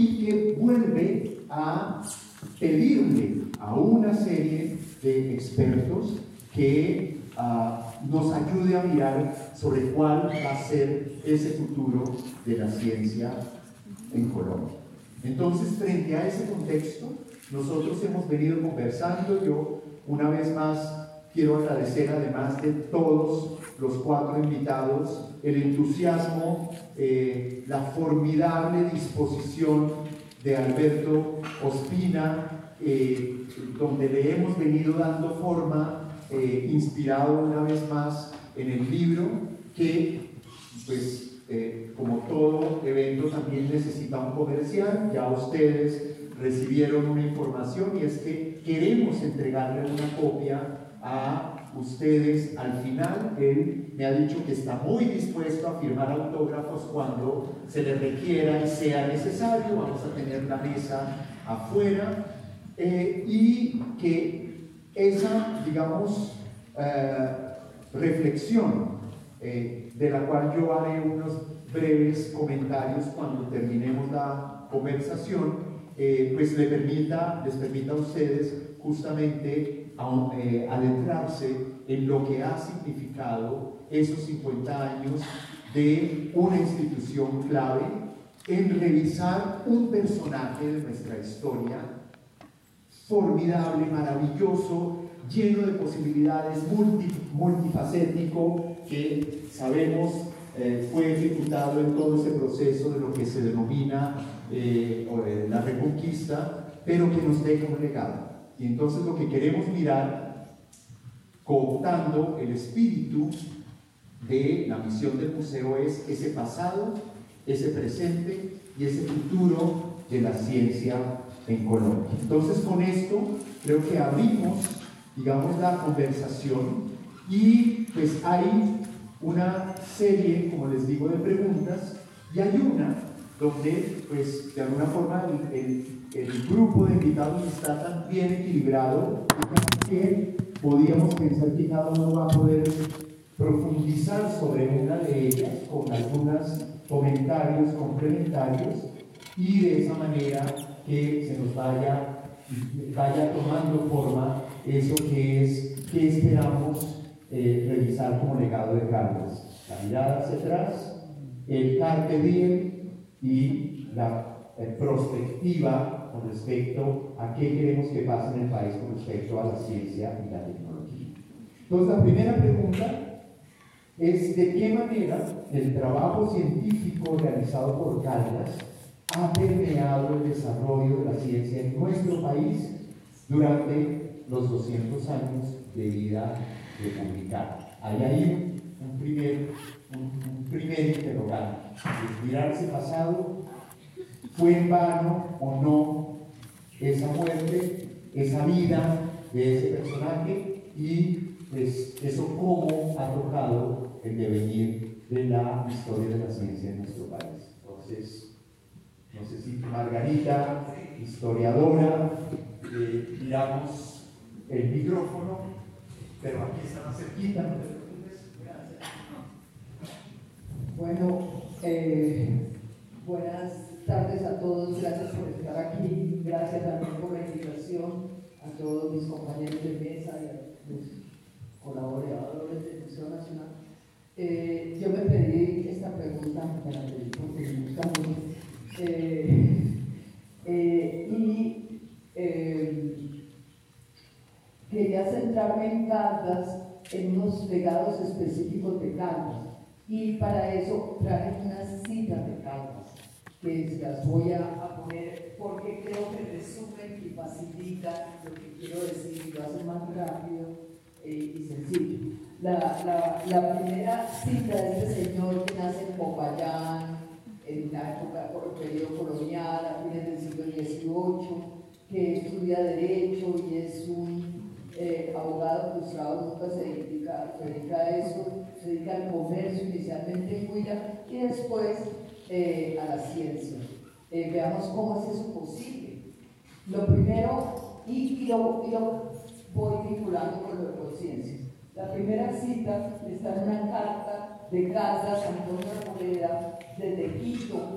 y que vuelve a pedirle a una serie de expertos que nos ayude a mirar sobre cuál va a ser ese futuro de la ciencia en Colombia. Entonces, frente a ese contexto, nosotros hemos venido conversando. Yo, una vez más, quiero agradecer, además de todos los 4 invitados, el entusiasmo, la formidable disposición de Alberto Ospina, donde le hemos venido dando forma, inspirado una vez más en el libro, que, pues, como todo evento, también necesita un comercial. Ya ustedes recibieron una información, y es que queremos entregarle una copia a ustedes al final. Él me ha dicho que está muy dispuesto a firmar autógrafos cuando se le requiera y sea necesario. Vamos a tener la mesa afuera, y que esa, digamos, reflexión, de la cual yo haré unos breves comentarios cuando terminemos la conversación, pues les permita a ustedes justamente adentrarse en lo que ha significado esos 50 años de una institución clave, en revisar un personaje de nuestra historia formidable, maravilloso, lleno de posibilidades, multifacético, que sabemos fue ejecutado en todo ese proceso de lo que se denomina la Reconquista, pero que nos deja un legado. Y entonces lo que queremos mirar, cooptando el espíritu de la misión del museo, es ese pasado, ese presente y ese futuro de la ciencia en Colombia. Entonces, con esto creo que abrimos, digamos, la conversación, y pues hay una serie, como les digo, de preguntas, y hay una donde, pues, de alguna forma el grupo de invitados está tan bien equilibrado que podríamos pensar que cada uno va a poder profundizar sobre una de ellas con algunos comentarios complementarios, y de esa manera que se nos vaya tomando forma eso que es, que esperamos revisar como legado de Carlos: la mirada hacia atrás, el carpe diem y la prospectiva con respecto a qué queremos que pase en el país con respecto a la ciencia y la tecnología. Entonces, la primera pregunta es: ¿de qué manera el trabajo científico realizado por Caldas ha permeado el desarrollo de la ciencia en nuestro país durante los 200 años de vida republicana? Hay ahí un primer interrogante. ¿Mirar ese pasado? ¿Fue en vano o no esa muerte, esa vida de ese personaje? Y pues eso, cómo ha tocado el devenir de la historia de la ciencia en nuestro país. Entonces, no sé si Margarita, historiadora, miramos el micrófono, pero aquí está más cerquita, no te preocupes. Gracias. Bueno, buenas tardes a todos, gracias por estar aquí, gracias también por la invitación a todos mis compañeros de mesa y a los colaboradores del Museo Nacional. Yo me pedí esta pregunta, me la pedí porque me gusta mucho. Quería centrarme en Caldas, en unos legados específicos de Caldas, y para eso traje unas citas de Caldas, que se las voy a poner porque creo que resumen y facilitan lo que quiero decir y lo hacen más rápido y sencillo. La primera cita de este señor, que nace en Popayán, en la época por el periodo colonial, a fines del siglo XVIII, que estudia Derecho y es un abogado frustrado, nunca se dedica a eso, se dedica al comercio inicialmente en Huila y después a la ciencia. Veamos cómo es eso posible. Lo primero, y lo voy vinculando con lo de conciencia. La primera cita está en una carta de Caldas Antonio Arboleda desde Quito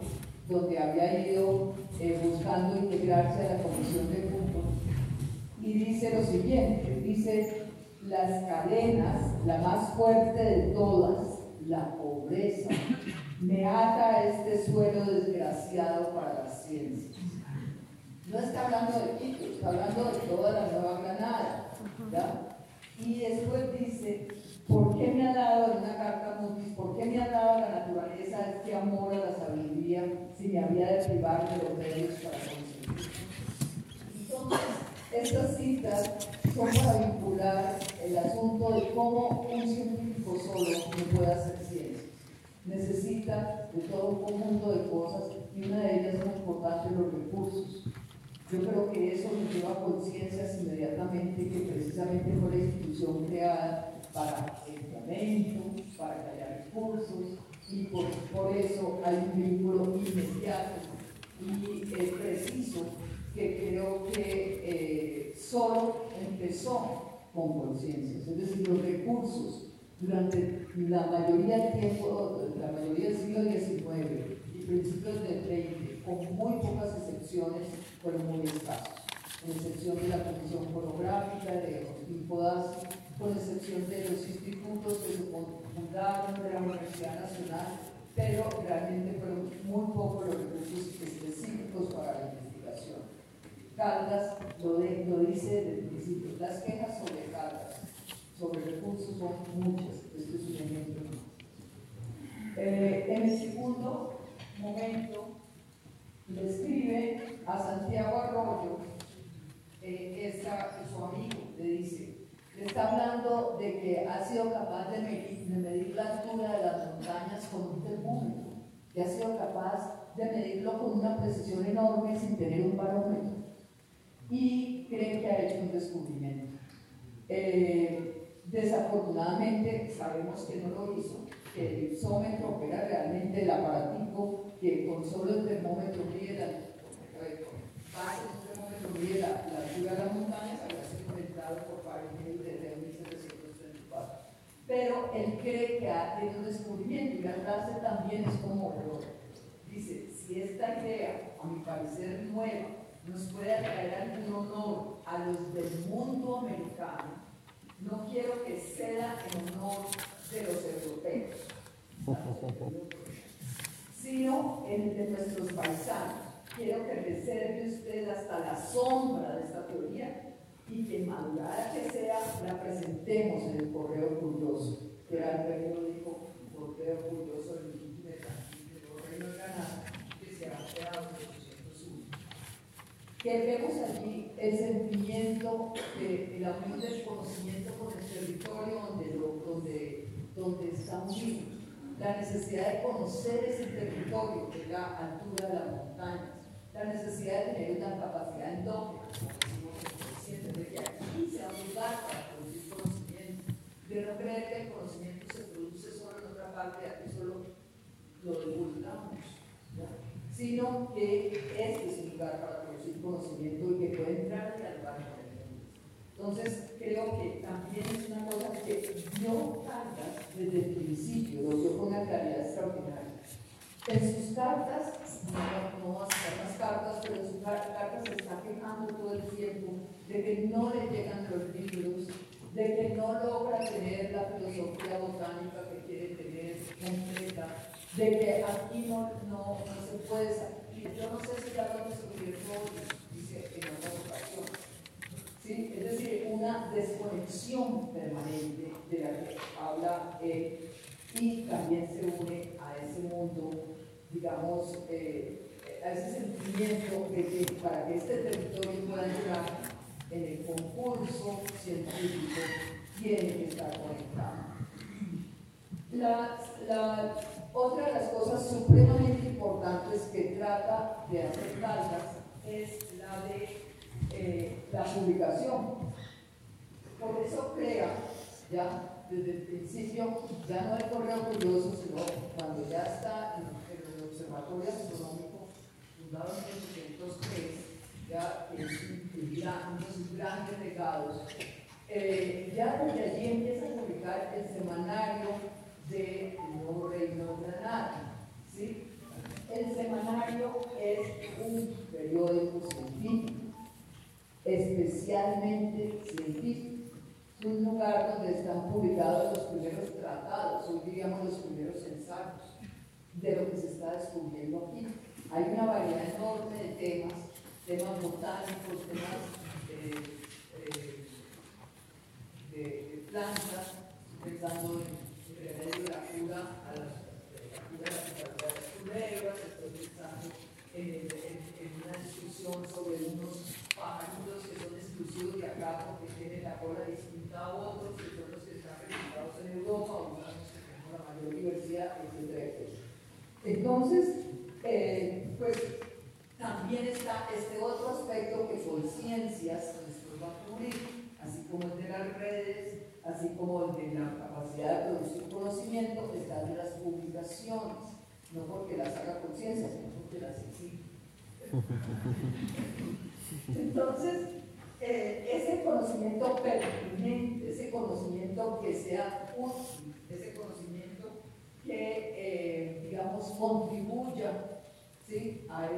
donde había ido buscando integrarse a la Comisión de Fútbol, y dice lo siguiente, dice: las cadenas, la más fuerte de todas, la pobreza, me ata a este suelo desgraciado para las ciencias. No está hablando de Quito, está hablando de toda la Nueva Granada, ¿ya? Y después dice: ¿por qué me ha dado en una carta Mutis, por qué me ha dado la naturaleza este amor a la sabiduría si me había de privar de los medios para conseguirlo? Entonces, estas citas son para vincular el asunto de cómo un científico solo no puede hacer ciencia. Necesita de todo un conjunto de cosas, y una de ellas es muy importante: los recursos. Yo creo que eso nos lleva a conciencias inmediatamente que precisamente fue la institución creada para el fomento, para que haya recursos, y por eso hay un vínculo inmediato y preciso que creo que solo empezó con conciencias. Es decir, los recursos durante la mayoría del tiempo, la mayoría del siglo XIX y principios del XX, con muy pocas excepciones, fueron muy escasos, con excepción de la Comisión Fonográfica, de Agustín Codazzi, con excepción de los institutos que se fundaron de la Universidad Nacional, pero realmente fueron muy pocos los recursos específicos para la investigación. Caldas lo dice desde el principio: las quejas sobre Caldas, sobre recursos, son muchas. Este es un ejemplo. En el segundo momento, le escribe a Santiago Arroyo, su amigo, le dice, le está hablando de que ha sido capaz de medir la altura de las montañas con un termómetro, que ha sido capaz de medirlo con una precisión enorme sin tener un barómetro, y cree que ha hecho un descubrimiento. Desafortunadamente sabemos que no lo hizo, que el ipsómetro, que era realmente el aparatico que con solo el termómetro mide la altura de las montañas, había sido inventado por Fahrenheit desde 1734. Pero él cree que ha tenido un descubrimiento, y la frase también es conmovedora. Dice: si esta idea, a mi parecer nueva, nos puede traer algún honor a los del mundo americano, no quiero que ceda en honor de los europeos, sino en de nuestros paisanos. Quiero que reserve usted hasta la sombra de esta teoría, y que madurada que sea, la presentemos en el Correo Curioso, que era el periódico Correo Curioso del Reino de Granada, que se ha creado en 1801. Que vemos allí el sentimiento de la unión del conocimiento con el territorio donde estamos vivos, la necesidad de conocer ese territorio, de la altura de las montañas, la necesidad de tener una capacidad endógena, de que aquí sea un lugar para producir conocimiento, de no creer que el conocimiento se produce solo en otra parte, aquí solo lo divulgamos, ¿no? Sino que este es un lugar para producir conocimiento y que puede entrar y dialogar con el mundo. Entonces, creo que también es una cosa que dio Caldas desde el principio, lo dio con una claridad extraordinaria. En sus cartas, no va a citar las cartas, pero en sus cartas se está quejando todo el tiempo de que no le llegan los libros, de que no logra tener la filosofía botánica que quiere tener completa, de que aquí no se puede salir. Yo no sé si ya lo descubierto, dice en otra ocasión. ¿Sí? Es decir, una desconexión permanente de la que habla él, y también se une a ese mundo, digamos, a ese sentimiento de que para que este territorio pueda entrar en el concurso científico tiene que estar conectado. Otra de las cosas supremamente importantes que trata de hacer Caldas es la de la publicación. Por eso crea, ya desde el principio, ya no el Correo Curioso, sino cuando ya está en el Observatorio Astronómico, fundado en 1803, ya que es uno de sus grandes legados, ya desde allí empieza a publicar el semanario del Nuevo Reino de Granada, ¿sí? El semanario periódico científico, especialmente científico. Es un lugar donde están publicados los primeros tratados, hoy diríamos los primeros ensayos, de lo que se está descubriendo aquí. Hay una variedad enorme de temas botánicos, temas de plantas, pensando en el remedio de la cura a la cura de las enfermedades culebras, estoy pensando en una discusión sobre unos pájaros que son exclusivos de acá porque tienen la cola distinta a otros, que son los que están registrados en Europa, o unos que tenemos la mayor diversidad, etc. Entonces, pues también está este otro aspecto que Conciencias después va a cubrir, así como el de las redes, así como el de la capacidad de producir conocimiento, está de las publicaciones, no porque las haga Conciencia, sino porque las exige. Entonces, ese conocimiento pertinente, ese conocimiento que sea útil, ese conocimiento que, digamos, contribuya, ¿sí?, a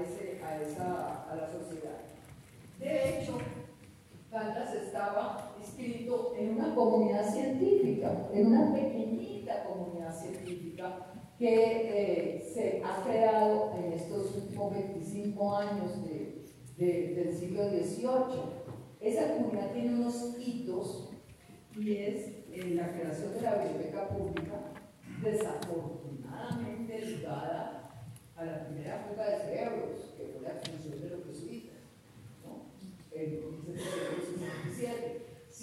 la sociedad. De hecho, Caldas estaba inscrito en una comunidad científica, en una pequeñita comunidad científica que se ha creado en estos últimos 25 años del siglo XVIII. Esa comunidad tiene unos hitos y es la creación de la biblioteca pública, desafortunadamente ligada a la primera fuga de cerebros, que fue la extinción de los jesuitas, ¿no? En 1767.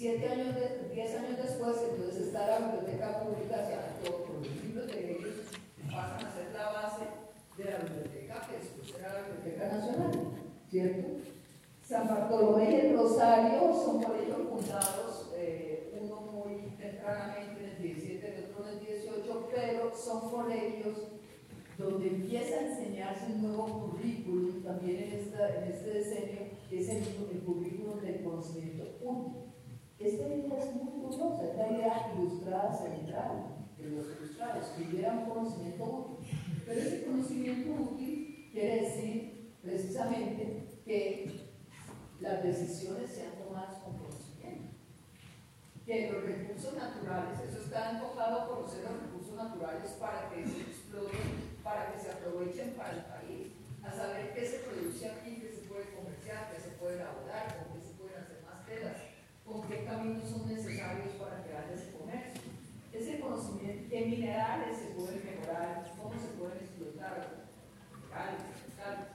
10 años después, entonces está la biblioteca pública, se adaptó por los libros de ellos, pasan a ser la base de la biblioteca, que después será la Biblioteca Nacional, ¿cierto? San Bartolomé y el Rosario son colegios fundados, uno muy tempranamente en el 17, el otro en el 18, pero son colegios donde empieza a enseñarse un nuevo currículum, también en este decenio, que es el currículum del conocimiento útil. Esta idea es muy curiosa, es la idea ilustrada central de los ilustrados, que hubiera un conocimiento útil. Pero ese conocimiento útil quiere decir precisamente que las decisiones sean tomadas con conocimiento, que los recursos naturales, eso está enfocado a conocer los recursos naturales para que se exploten, para que se aprovechen para el país, a saber qué se produce aquí, qué se puede comerciar, qué se puede elaborar, con qué se pueden hacer más telas, con qué caminos son necesarios para crear ese comercio. Ese conocimiento, qué minerales se pueden mejorar, cómo se pueden explotar, minerales, metales.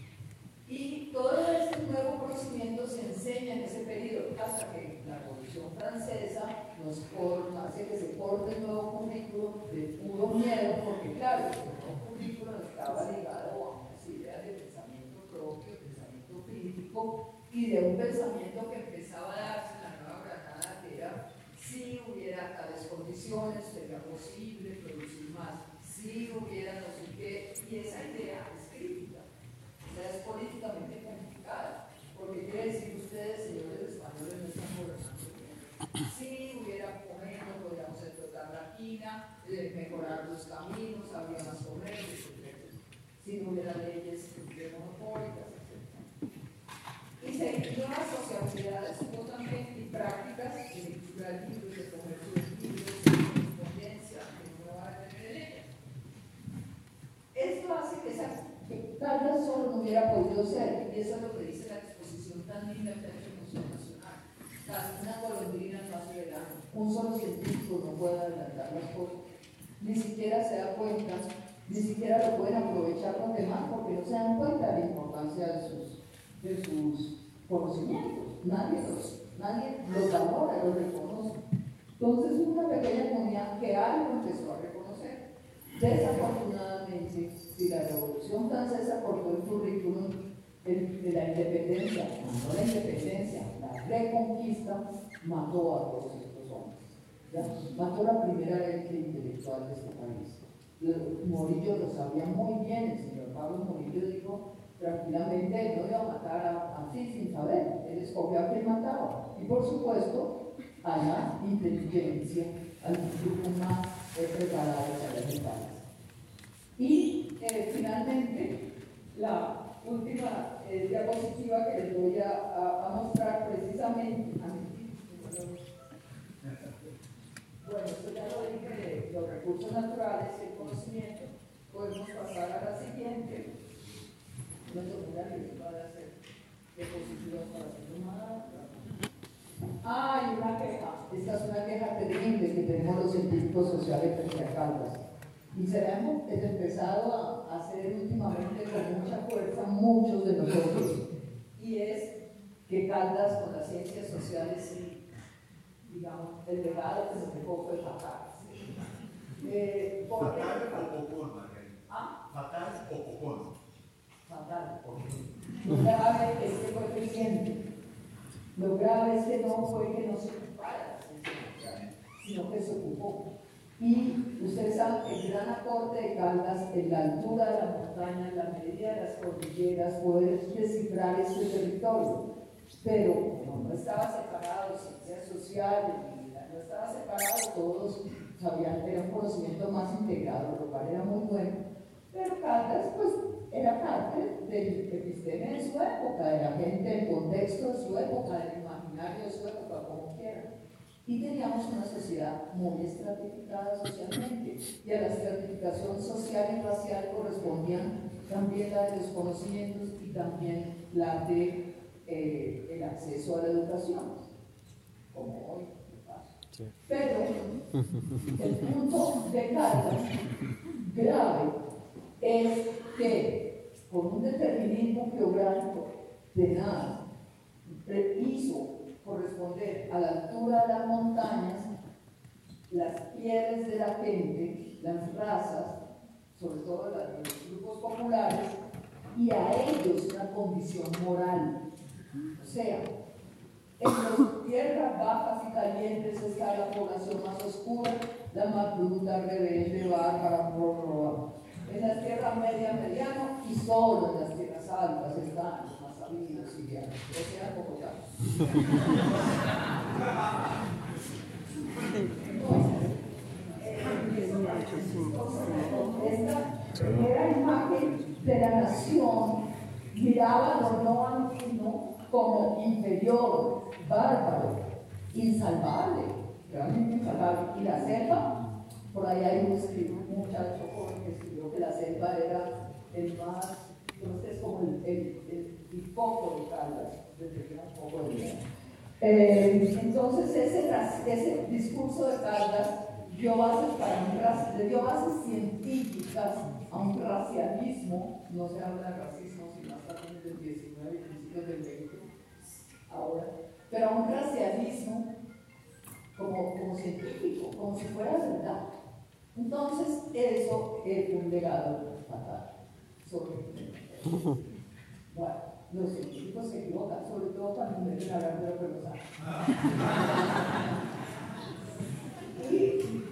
Y todo este nuevo conocimiento se enseña en ese periodo hasta que la Revolución Francesa hace que se corte el nuevo currículo de puro miedo, porque claro, el nuevo currículo estaba ligado a unas ideas de pensamiento propio, pensamiento crítico y de un pensamiento que empezaba a darse en la Nueva Granada, que era si hubiera tales condiciones, sería posible producir más, si hubiera no sé qué, y esa idea es crítica. Es políticamente complicada, porque quiere decir ustedes, señores españoles, no están gobernando bien. Si hubiera comercio, podríamos explotar la quina, mejorar los caminos, habría más comercio, etc. Si no hubiera leyes monopólicas, etc. Y seguir las sociabilidades, como también y prácticas de lectura de libros, de comercio de libros, de correspondencia, que no va a tener en ellas. Esto hace que Caldas solo no hubiera podido ser, y eso es lo que dice la exposición tan linda que ha hecho el Museo Nacional. Una golondrina no hace verano, un solo científico no puede adelantar las cosas, ni siquiera se da cuenta, ni siquiera lo pueden aprovechar los demás porque no se dan cuenta de la importancia de sus conocimientos. Nadie los valora, los reconoce. Entonces es una pequeña comunidad que algo empezó a reconocer. Desafortunadamente, si la Revolución Francesa cortó el currículum de la independencia, no la independencia, la reconquista, mató a todos estos hombres. ¿Ya? Mató la primera élite intelectual de este país. Morillo lo sabía muy bien, el señor Pablo Morillo dijo tranquilamente, él no iba a matar así sin saber, él escogió a quien mataba. Y por supuesto, a la inteligencia, al grupo más preparado para el país. Y finalmente, la última diapositiva que les voy a mostrar precisamente. Bueno, esto ya lo dije de los recursos naturales y el conocimiento. Podemos pasar a la siguiente. No tengo una lista para hacer diapositivas para hacer más. Hay una queja. Esta es una queja terrible que tenemos los científicos sociales frente a Caldas. Y se la hemos empezado a hacer últimamente con mucha fuerza muchos de nosotros. Y es que Caldas con las ciencias sociales, digamos, el legado que se dejó fue fatal. Fatal o cocón, Margarita. ¿Ah? Fatal o cocón. Fatal. Lo grave es que fue eficiente. Lo grave es que no fue que no se ocupara, sino que se ocupó. Y ustedes saben que el gran aporte de Caldas en la altura de la montaña, en la medida de las cordilleras, poder descifrar este territorio. Pero como no estaba separado, ciencias sociales, no estaba separado, todos sabían que era un conocimiento más integrado, lo cual era muy bueno. Pero Caldas, pues, era parte del episteme de su época, de la gente, del contexto de su época, del imaginario de su época, como quieran. Y teníamos una sociedad muy estratificada socialmente, y a la estratificación social y racial correspondían también la de los conocimientos y también la de el acceso a la educación, como hoy. Sí. Pero el punto de Caldas grave es que con un determinismo geográfico tenaz hizo corresponder a la altura de las montañas las pieles de la gente, las razas, sobre todo las de los grupos populares, y a ellos una condición moral. O sea, en las tierras bajas y calientes está la población más oscura, la más bruta, rebelde, bárbara, prórroga. En las tierras mediano, y solo en las tierras altas están los más sabidos y bien. O sea, como ya. Esta primera imagen de la nación miraba lo no andino como inferior, bárbaro, insalvable, realmente insalvable. Y la selva, por ahí hay un muchacho joven que escribió que la selva era el más, entonces como el foco de Caldas, desde que era un poco de vida. Entonces ese discurso de Caldas dio bases científicas a un racialismo, no se habla de racismo sino hasta fines del 19 y principios del 20, ahora, pero a un racialismo como científico, como si fuera verdad. Entonces eso es un legado fatal sobre bueno, los científicos se equivocan, sobre todo cuando meten a hablar de lo que no saben. Y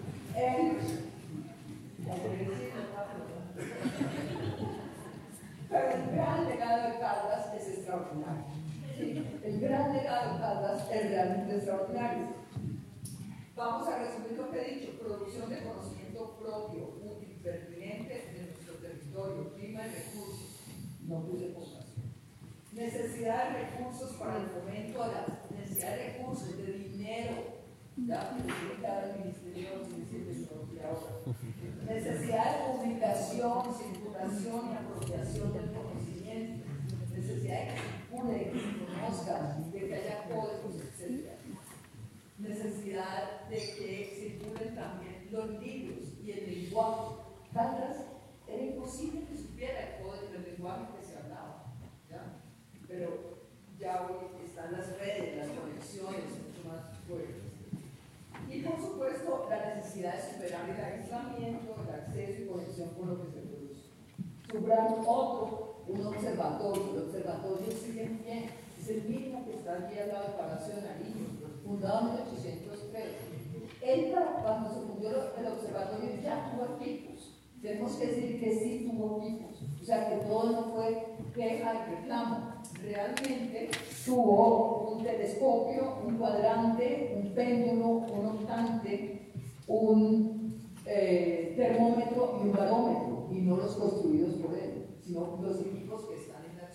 pero el gran legado de Caldas es extraordinario. ¿Sí? El gran legado de Caldas es realmente extraordinario. Vamos a resumir lo que he dicho: producción de conocimiento propio, útil, pertinente de nuestro territorio, clima y recursos. No puse población. Necesidad de recursos para el fomento de la necesidad de recursos, de dinero. Ya, el Ministerio de Economía ahora. Necesidad de publicación, circulación y apropiación del conocimiento. Necesidad de que circule, de que se conozca, de que haya códigos, etc. Necesidad de que circulen también los libros y el lenguaje. Caldas era imposible que supiera el código del lenguaje que se hablaba, ¿ya? Pero ya hoy están las redes, las conexiones mucho más fuertes. Y por supuesto la necesidad de superar el aislamiento, el acceso y conexión con lo que se produce. Subrayo otro, un observatorio. El observatorio sigue en pie, es el mismo que está aquí al lado del Palacio de Nariño, fundado en 1803. Él, cuando se fundó el observatorio, ya tuvo equipos. Tenemos que decir que sí tuvo equipos. O sea, que todo no fue queja y reclamo. Realmente tuvo un telescopio, un cuadrante, un péndulo, un octante, un termómetro y un barómetro, y no los construidos por él, sino los equipos que están en la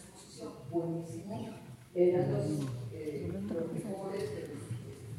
buenísimos, eran los mejores de los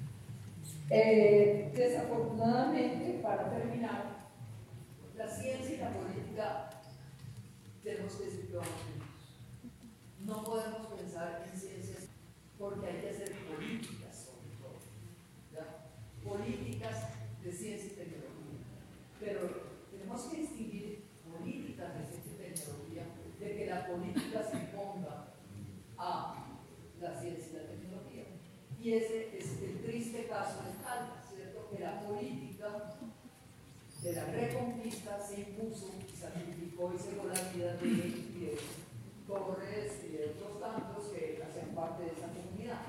desafortunadamente, para terminar, la ciencia y la política tenemos que decir que vamos juntos. No podemos pensar en ciencias porque hay que hacer políticas sobre todo, ¿ya? Políticas de ciencia y tecnología. Pero tenemos que distinguir políticas de ciencia y tecnología de que la política se imponga a la ciencia y la tecnología. Y ese es el triste caso de Caldas, ¿cierto? Que la política de la reconquista se impuso, sacrificó y cegó la vida de Torres y de otros tantos que hacen parte de esa comunidad.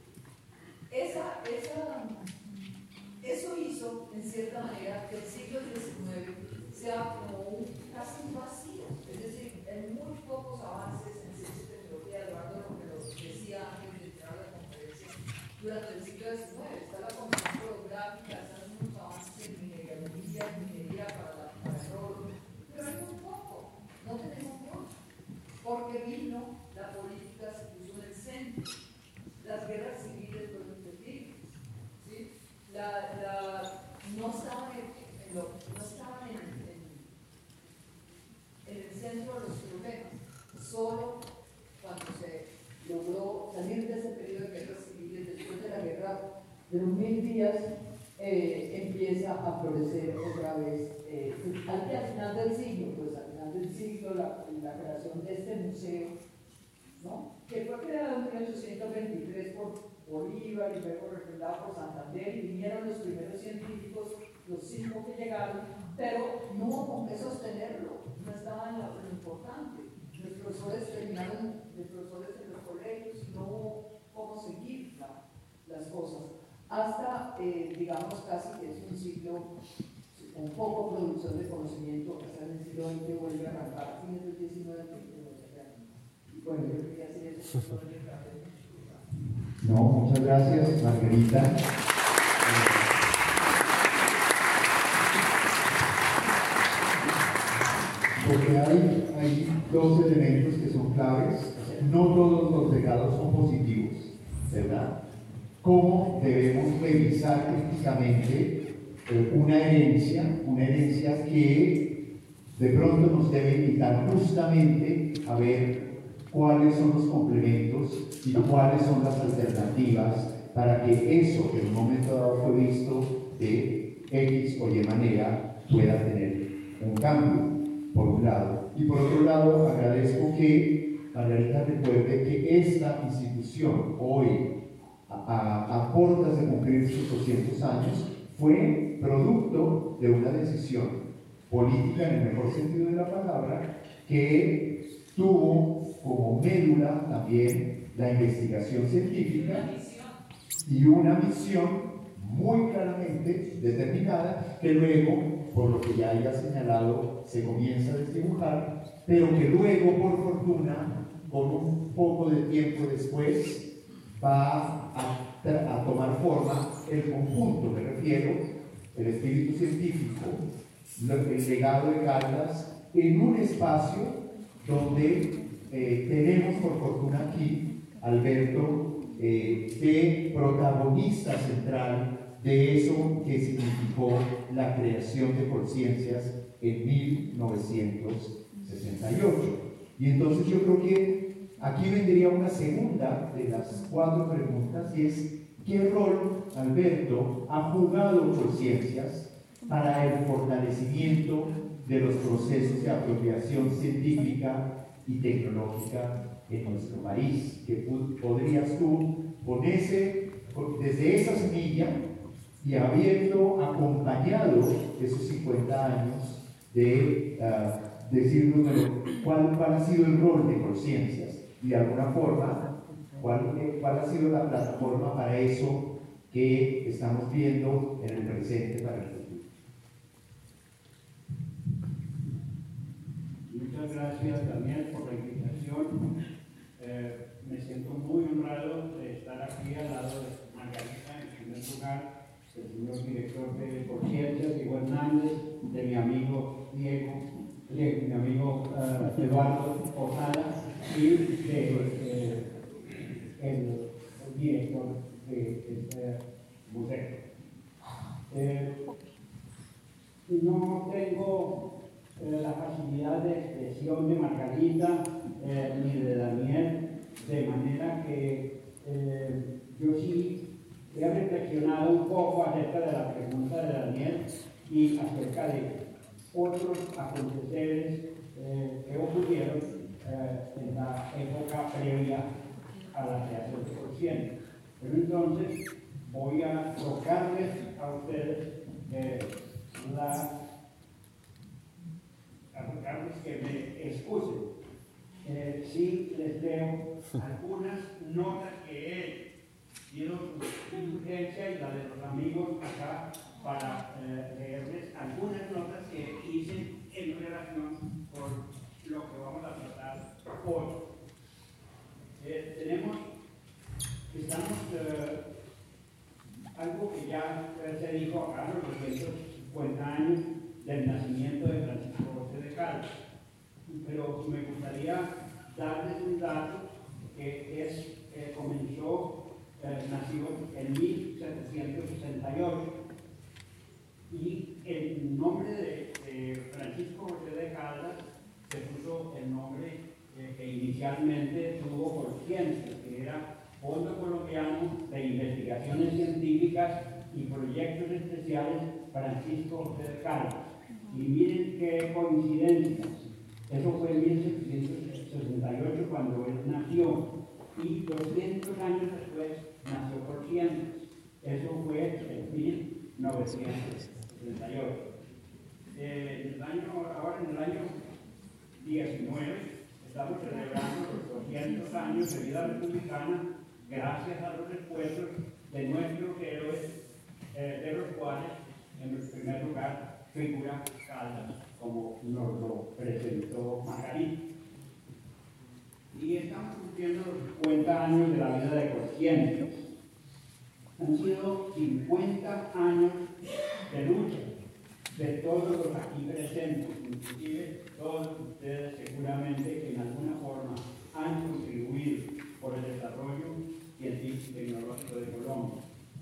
Eso hizo, en cierta manera, que el siglo XIX sea como casi un vacío, es decir, en muy pocos avances en ciencia y tecnología. Eduardo lo que lo decía antes de entrar a la conferencia, durante el siglo XIX está la computación fotográfica, están unos avances en minería para el oro, pero hay muy poco, no tenemos mucho, porque vino la política, se puso en el centro, las guerras civiles fueron terribles, ¿sí? No estaban en el centro de los problemas, solo cuando se logró salir de ese periodo de guerras civiles, después de la guerra de los 1000 días, empieza a florecer otra vez, al final del siglo, la creación de este museo, ¿no? Que fue creado en 1823 por Bolívar y luego refrendado por Santander, y vinieron los primeros científicos, los 5 que llegaron, pero no hubo con qué sostenerlo, no estaba en lo importante. Los profesores terminaron de profesores en los colegios y no hubo cómo seguir las cosas. Hasta, digamos, casi que es un siglo con poco producción de conocimiento, hasta en el siglo XX vuelve a arrancar, a fines del XIX, bueno, yo quería hacer eso. No, muchas gracias, Margarita. Porque hay dos elementos que son claves. No todos los legados son positivos, ¿verdad? ¿Cómo debemos revisar críticamente una herencia que de pronto nos debe invitar justamente a ver cuáles son los complementos y cuáles son las alternativas para que eso que en un momento dado fue visto de X o Y manera pueda tener un cambio, por un lado. Y por otro lado, agradezco que Margarita recuerde que esta institución hoy, a portas de cumplir sus 200 años, fue producto de una decisión política, en el mejor sentido de la palabra, que tuvo como médula también la investigación científica y una misión muy claramente determinada, que luego, por lo que ya haya señalado, se comienza a desdibujar, pero que luego, por fortuna, con un poco de tiempo después, va a tomar forma el conjunto, me refiero, el espíritu científico, el legado de Caldas, en un espacio donde tenemos por fortuna aquí Alberto de protagonista central de eso que significó la creación de Conciencias en 1968. Y entonces yo creo que aquí vendría una segunda de las 4 preguntas, y es: ¿qué rol, Alberto, ha jugado Conciencias para el fortalecimiento de los procesos de apropiación científica y tecnológica en nuestro país? ¿Qué podrías tú ponerse desde esa semilla y habiendo acompañado esos 50 años de decirnos cuál ha sido el rol de Conciencias y de alguna forma cuál ha sido la plataforma para eso que estamos viendo en el presente para el futuro? Muchas gracias, Daniel, por la invitación. Me siento muy honrado de estar aquí al lado de Margarita, en primer lugar, del señor director de Conciencias, Diego Hernández, de mi amigo Diego, de mi amigo Eduardo Ojada, y de director de este museo. No tengo la facilidad de expresión de Margarita ni de Daniel, de manera que yo sí he reflexionado un poco acerca de la pregunta de Daniel y acerca de otros aconteceres que ocurrieron en la época previa a la creación de Consciente. Pero entonces voy a tocarles a ustedes a tocarles que me excusen. Sí les leo algunas notas que he sido su indulgencia y la de los amigos acá para leerles algunas notas que hice en relación con lo que vamos a tratar hoy. Estamos algo que ya se dijo acá, los 250 años del nacimiento de Francisco José de Caldas. Pero me gustaría darles un dato que nació en 1768, y el nombre de Francisco José de Caldas se puso el nombre que inicialmente tuvo Consciente, que era Fondo Colombiano de Investigaciones Científicas y Proyectos Especiales Francisco José de Caldas. Y miren qué coincidencias. Eso fue en 1768 cuando él nació, y 200 años después nació Consciente. Eso fue en 1968. Ahora en el año 19 estamos celebrando los 200 años de vida republicana gracias a los esfuerzos de nuestros héroes, de los cuales en primer lugar figura Caldas, como nos lo presentó Margarita. Y estamos cumpliendo los 50 años de la vida de Consciente. Han sido 50 años de lucha de todos los aquí presentes, inclusive todos ustedes seguramente en alguna forma han contribuido por el desarrollo científico y tecnológico de Colombia.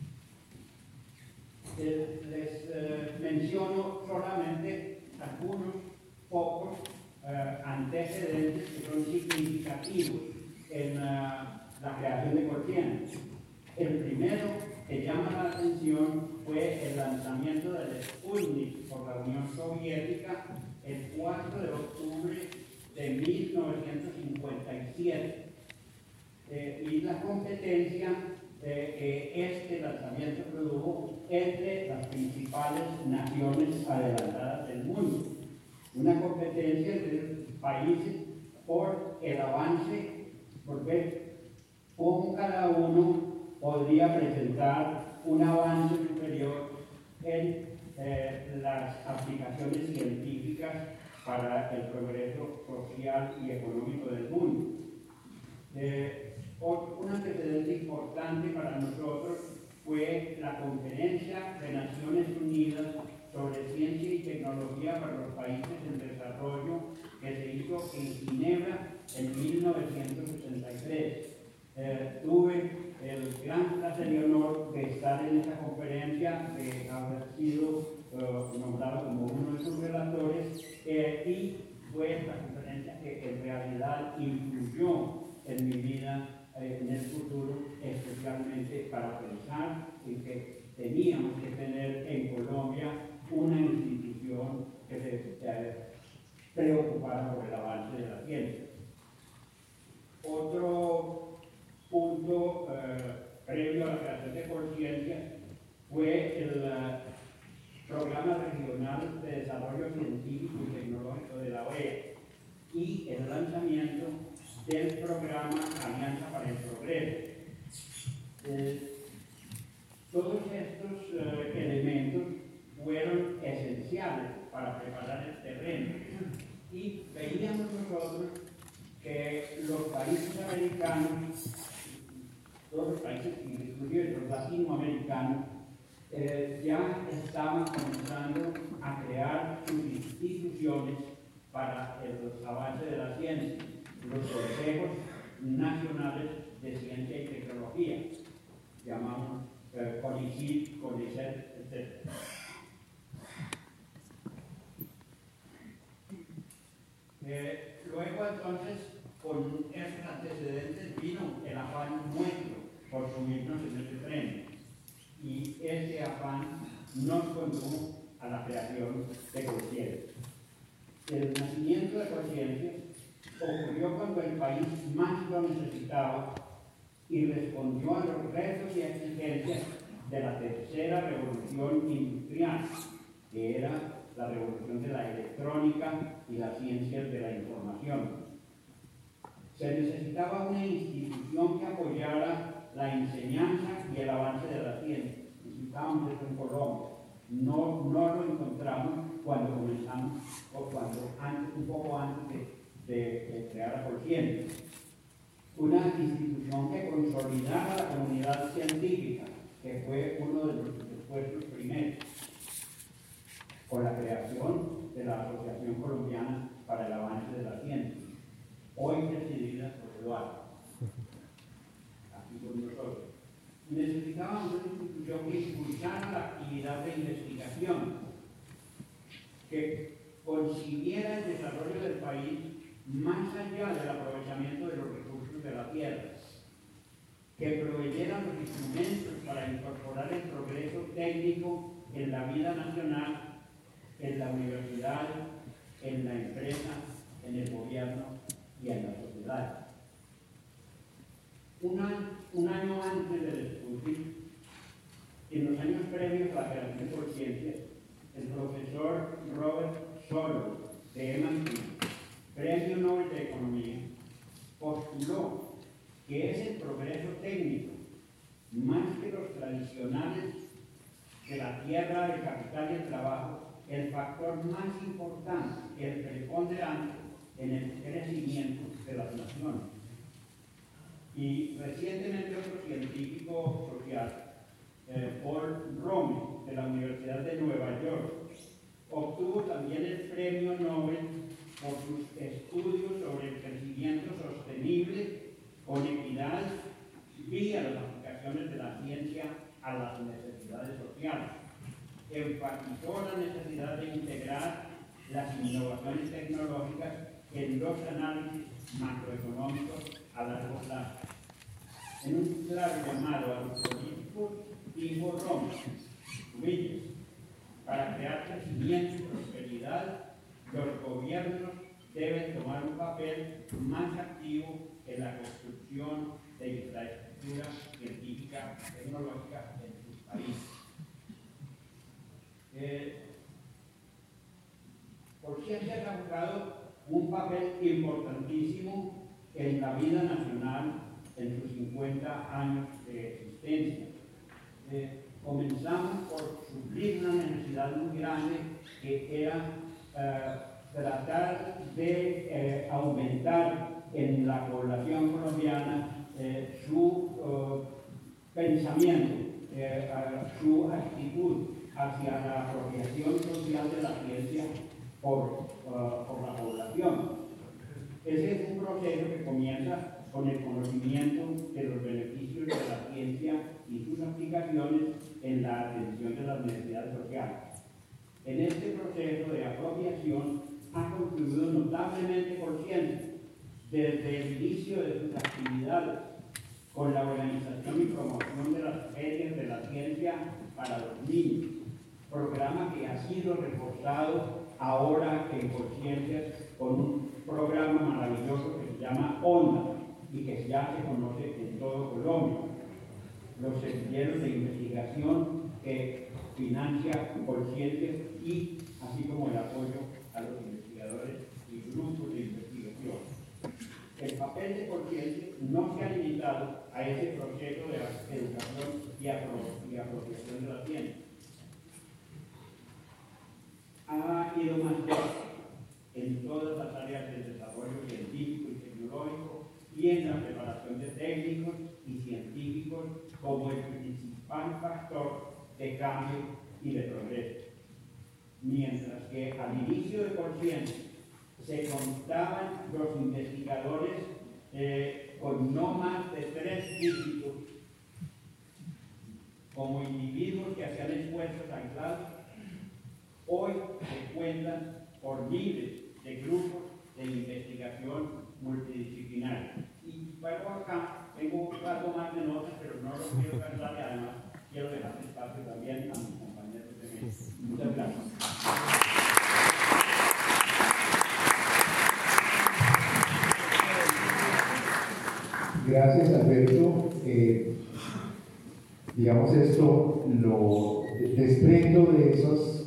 Les menciono solamente algunos pocos antecedentes que son significativos en la creación de Consciente. El primero que llama la atención fue el lanzamiento del Sputnik por la Unión Soviética el 4 de octubre de 1957. Y la competencia que este lanzamiento produjo entre las principales naciones adelantadas del mundo. Una competencia de países por el avance, porque como cada uno podría presentar un avance superior en las aplicaciones científicas para el progreso social y económico del mundo. Un antecedente importante para nosotros fue la Conferencia de Naciones Unidas sobre Ciencia y Tecnología para los Países en Desarrollo, que se hizo en Ginebra en 1963. Tuve el gran placer y honor de estar en esa conferencia, de haber sido nombrado como uno de sus relatores, y fue la conferencia que en realidad influyó en mi vida en el futuro, especialmente para pensar en que teníamos que tener en Colombia una institución que se preocupara por el avance de la ciencia. Otro punto previo a la creación de Consciencia fue el Programa Regional de Desarrollo Científico y Tecnológico de la OEA y el lanzamiento del programa Alianza para el Progreso. Todos estos elementos fueron esenciales para preparar el terreno, y veíamos nosotros que los países americanos, todos los países, inclusive los latinoamericanos, ya estaban comenzando a crear sus instituciones para los avances de la ciencia, los consejos nacionales de ciencia y tecnología. llamamos CONICIT, CONICET, etc. Luego entonces, con estos antecedentes vino el afán nuestro por subirnos en ese tren. Y ese afán nos condujo a la creación de Conciencia. El nacimiento de Conciencia ocurrió cuando el país más lo necesitaba y respondió a los retos y exigencias de la tercera revolución industrial, que era la revolución de la electrónica y las ciencias de la información. Se necesitaba una institución que apoyara la enseñanza y el avance de la ciencia. Necesitábamos eso en Colombia. No lo encontramos cuando comenzamos, o un poco antes de crear la Conciencia. Una institución que consolidara la comunidad científica, que fue uno de los esfuerzos primeros, con la creación de la Asociación Colombiana para el Avance de la Ciencia, hoy presidida por Eduardo, aquí con nosotros. Necesitábamos una institución que impulsara la actividad de investigación, que consiguiera el desarrollo del país más allá del aprovechamiento de los recursos de la tierra, que proveyera los instrumentos para incorporar el progreso técnico en la vida nacional, en la universidad, en la empresa, en el gobierno y en la sociedad. Un año antes del estudio, en los años previos a la creación de Conciencia, el profesor Robert Solow de MIT, Premio Nobel de Economía, postuló que es el progreso técnico, más que los tradicionales de la tierra, el capital y el trabajo, el factor más importante, el preponderante en el crecimiento de las naciones. Y recientemente otro científico social, Paul Romer, de la Universidad de Nueva York, obtuvo también el Premio Nobel por sus estudios sobre el crecimiento sostenible con equidad vía las aplicaciones de la ciencia a las necesidades sociales. Enfatizó la necesidad de integrar las innovaciones tecnológicas en los análisis macroeconómicos a largo plazo. En un claro llamado a los políticos, dijo Romer, para crear crecimiento y prosperidad, los gobiernos deben tomar un papel más activo en la construcción de infraestructura científica y tecnológica en sus países. Conciencia ha jugado un papel importantísimo en la vida nacional en sus 50 años de existencia. Comenzamos por suplir una necesidad muy grande que era tratar de aumentar en la población colombiana su pensamiento, su actitud hacia la apropiación social de la ciencia por la población. Ese es un proceso que comienza con el conocimiento de los beneficios de la ciencia y sus aplicaciones en la atención de las necesidades sociales. En este proceso de apropiación ha contribuido notablemente Conciencia desde el inicio de sus actividades con la organización y promoción de las ferias de la ciencia para los niños, programa que ha sido reforzado ahora en Conciencia con un programa maravilloso que se llama ONDA y que ya se conoce en todo Colombia. Los semilleros de investigación que financia Conciencia y así como el apoyo a los investigadores y grupos de investigación. El papel de Conciencia no se ha limitado a ese proceso de educación y apropiación de la ciencia. Ha ido más lejos en todas las áreas del desarrollo científico y tecnológico y en la preparación de técnicos y científicos como el principal factor de cambio y de progreso. Mientras que al inicio de Conciencia se contaban los investigadores con no más de 3 dígitos, como individuos que hacían esfuerzos aislados, hoy se cuentan por miles de grupos de investigación multidisciplinaria. Y luego acá tengo un rato más de notas, pero no lo quiero cansar y además quiero dejar espacio también a mis compañeros de mesa. Muchas gracias. Gracias, Alberto. Digamos, esto lo desprendo de esas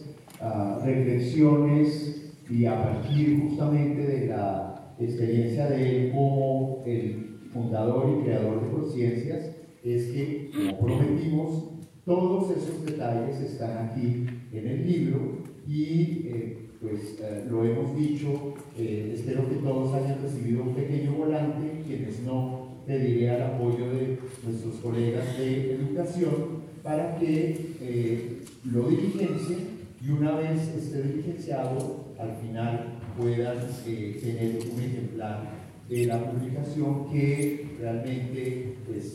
reflexiones y a partir justamente de la experiencia de él como el fundador y creador de Conciencias, es que, como prometimos, todos esos detalles están aquí en el libro y lo hemos dicho, espero que todos hayan recibido un pequeño volante, quienes no pediré al apoyo de nuestros colegas de educación para que lo diligencien y una vez esté diligenciado, al final puedan tener un ejemplar de la publicación que realmente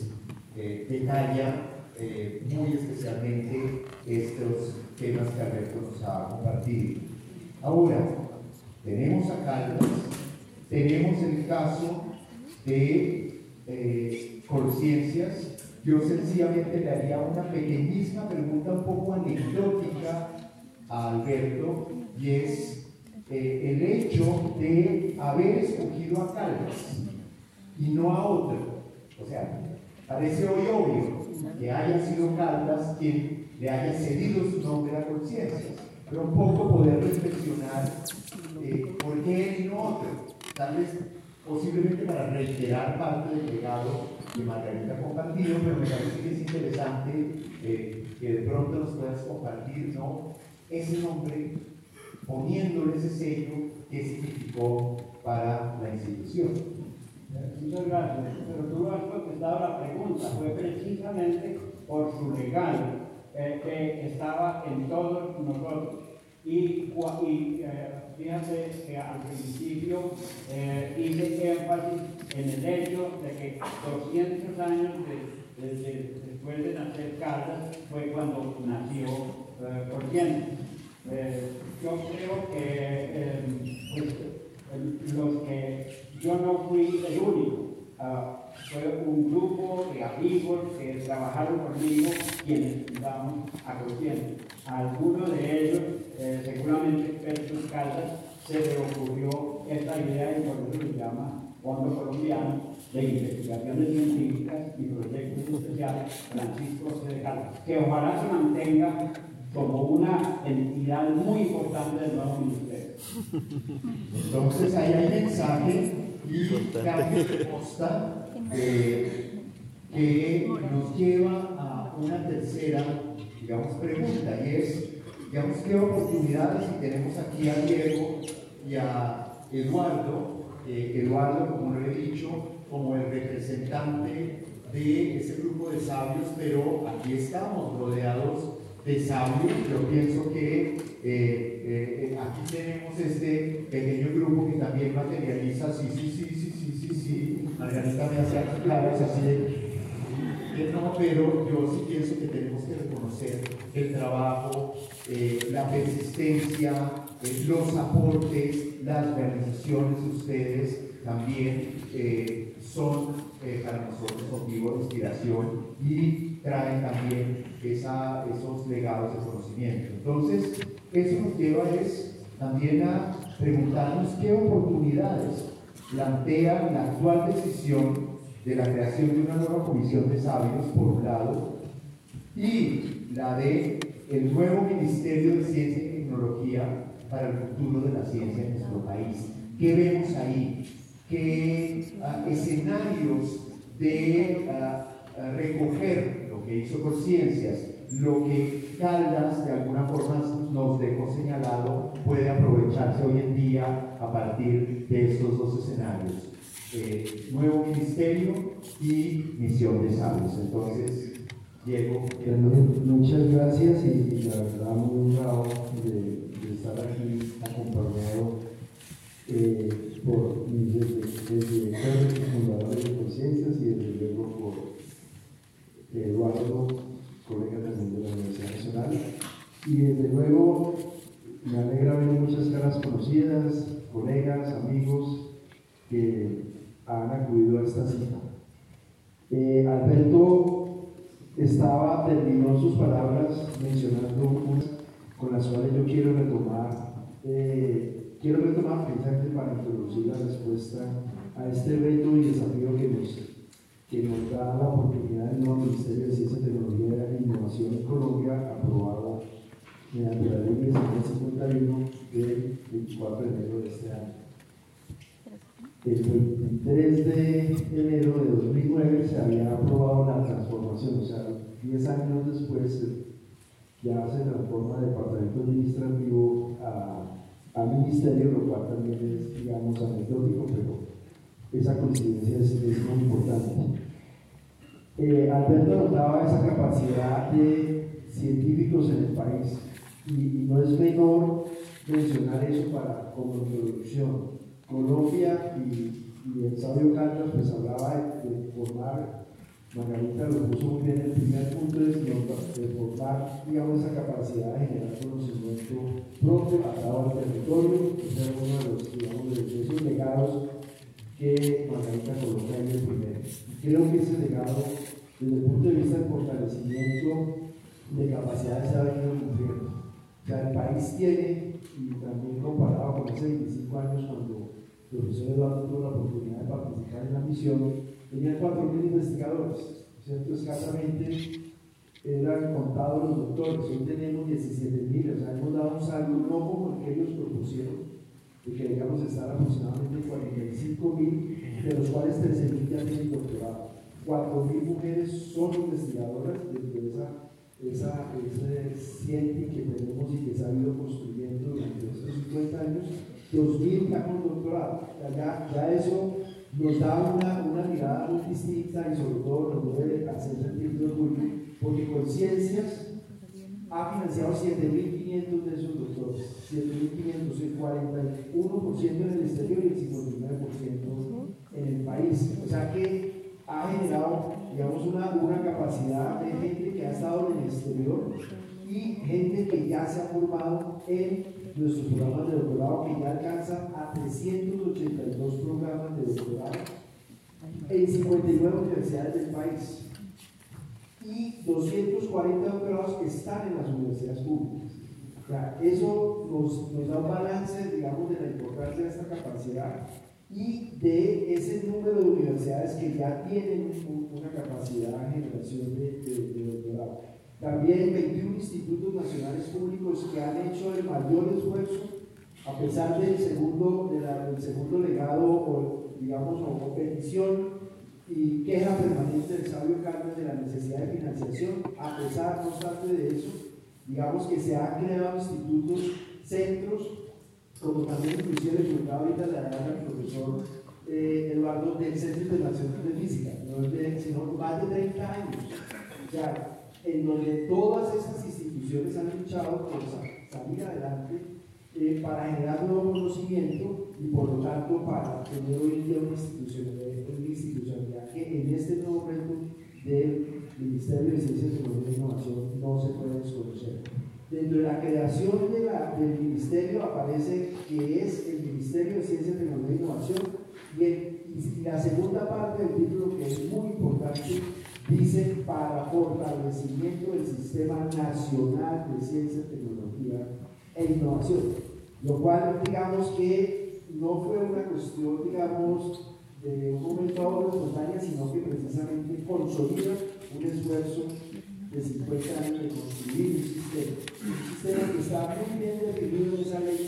detalla muy especialmente estos temas que Alberto nos ha compartido. Ahora, tenemos a Caldas, tenemos el caso de Conciencias. Yo sencillamente le haría una pequeñísima pregunta un poco anecdótica a Alberto, y es el hecho de haber escogido a Caldas y no a otro. O sea, parece hoy obvio que haya sido Caldas quien le haya cedido su nombre a Conciencias, pero un poco poder reflexionar por qué él y no otro, tal vez posiblemente para reiterar parte del legado que Margarita ha compartido, pero me parece que es interesante que de pronto nos puedas compartir, ¿no?, ese nombre, poniéndole ese sello que significó para la institución. Muchas gracias, pero tú has contestado la pregunta, fue precisamente por su legado que estaba en todos nosotros. Y fíjate que al principio hice énfasis en el hecho de que 200 años después de nacer Caldas fue cuando nació Conciencias. Yo creo que yo no fui el único. Fue un grupo de amigos que trabajaron conmigo quienes fundamos a Conciencias. A algunos de ellos, seguramente Pedro Caldas, se le ocurrió esta idea y por eso se llama Fondo Colombiano de Investigaciones Científicas y Proyectos Especiales Francisco José de Caldas, que ojalá se mantenga como una entidad muy importante del nuevo ministerio. Entonces ahí hay mensaje y cambio de posta que nos lleva a una tercera, digamos, pregunta, y es, digamos, qué oportunidades, y tenemos aquí a Diego y a Eduardo, como lo he dicho, como el representante de ese grupo de sabios, pero aquí estamos rodeados de sabios. Yo pienso que aquí tenemos este pequeño grupo que también materializa, sí, Margarita me hace claros así no, pero yo sí pienso que tenemos que reconocer el trabajo, la persistencia, los aportes, las realizaciones de ustedes también son para nosotros motivo de inspiración y traen también esos legados de conocimiento. Entonces, eso nos lleva también a preguntarnos qué oportunidades plantea la actual decisión de la creación de una nueva comisión de sabios, por un lado, y la de el nuevo Ministerio de Ciencia y Tecnología para el futuro de la ciencia en nuestro país. ¿Qué vemos ahí? ¿Qué escenarios de recoger lo que hizo Conciencias, lo que Caldas de alguna forma nos dejó señalado, puede aprovecharse hoy en día a partir de estos dos escenarios? Nuevo ministerio y misión de sabios. Entonces, Diego. Muchas gracias y la verdad muy honrado de estar aquí acompañado por mis directores fundadores de Conciencias y desde luego por Eduardo, colega conocidas, colegas, amigos que han acudido a esta cita. Alberto terminó sus palabras mencionando unas con las cuales yo quiero retomar precisamente para introducir la respuesta a este reto y desafío que nos da la oportunidad del nuevo Ministerio de Ciencia, Tecnología e Innovación en Colombia, aprobado mediante la Ley 1951 del 24 de enero de este año. El 23 de enero de 2009 se había aprobado la transformación, o sea, 10 años después ya se transforma el departamento administrativo a ministerio, lo cual también es, digamos, anecdótico, pero esa coincidencia es muy importante. Alberto notaba esa capacidad de científicos en el país y no es menor mencionar eso como introducción. Colombia y el sabio Caldas pues hablaba de formar, Margarita lo puso muy bien, el primer punto es de formar, digamos, esa capacidad de generar conocimiento propio atado al territorio. Ese era uno de los, digamos, de esos legados que Margarita coloca en el primero. Creo que ese legado, desde el punto de vista del fortalecimiento de capacidades, se ha venido cumpliendo. O sea, el país tiene, y también comparado con hace 25 años, cuando el profesor Eduardo tuvo la oportunidad de participar en la misión, tenía 4.000 investigadores, ¿cierto? Escasamente eran contados los doctores, hoy tenemos 17.000, o sea, hemos dado un salto, no como el que ellos propusieron, de que debíamos estar aproximadamente 45.000, de los cuales 13.000 ya tienen doctorado. 4.000 mujeres son investigadoras de ese ciente que tenemos y que se ha ido construyendo durante estos 50 años, 2.000 ya con doctorado. Ya eso nos da una mirada muy distinta y sobre todo nos debe hacer sentir de orgullo, porque Conciencias ha financiado 7.500 de esos doctores, 7.500, el 41% en el exterior y el 59% en el país. O sea que ha generado, digamos, una capacidad de gente que ha estado en el exterior y gente que ya se ha formado en nuestros programas de doctorado, que ya alcanzan a 382 programas de doctorado en 59 universidades del país y 240 doctorados que están en las universidades públicas. O sea, eso nos da un balance, digamos, de la importancia de esta capacidad y de ese número de universidades que ya tienen una capacidad de generación de doctorado. También 21 institutos nacionales públicos que han hecho el mayor esfuerzo, a pesar del segundo legado, o digamos, o petición y queja permanente del sabio Carmen de la necesidad de financiación. A pesar, no obstante de eso, digamos que se han creado institutos, centros, como también inclusive le contaba ahorita la al profesor Eduardo, del Centro Internacional de Física, sino más de 30 años. O sea, en donde todas estas instituciones han luchado por salir adelante para generar nuevo conocimiento y por lo tanto para tener hoy en día una institucionalidad que en este nuevo reto del Ministerio de Ciencia, Tecnología e Innovación no se puede desconocer. Dentro de la creación del ministerio aparece que es el Ministerio de Ciencia, Tecnología e Innovación y la segunda parte del título, que es muy importante, dice para fortalecimiento del Sistema Nacional de Ciencia, Tecnología e Innovación, lo cual digamos que no fue una cuestión, digamos, de un momento a otro espontánea, sino que precisamente consolida un esfuerzo de 50 años de construir un sistema que está muy bien definido en esa ley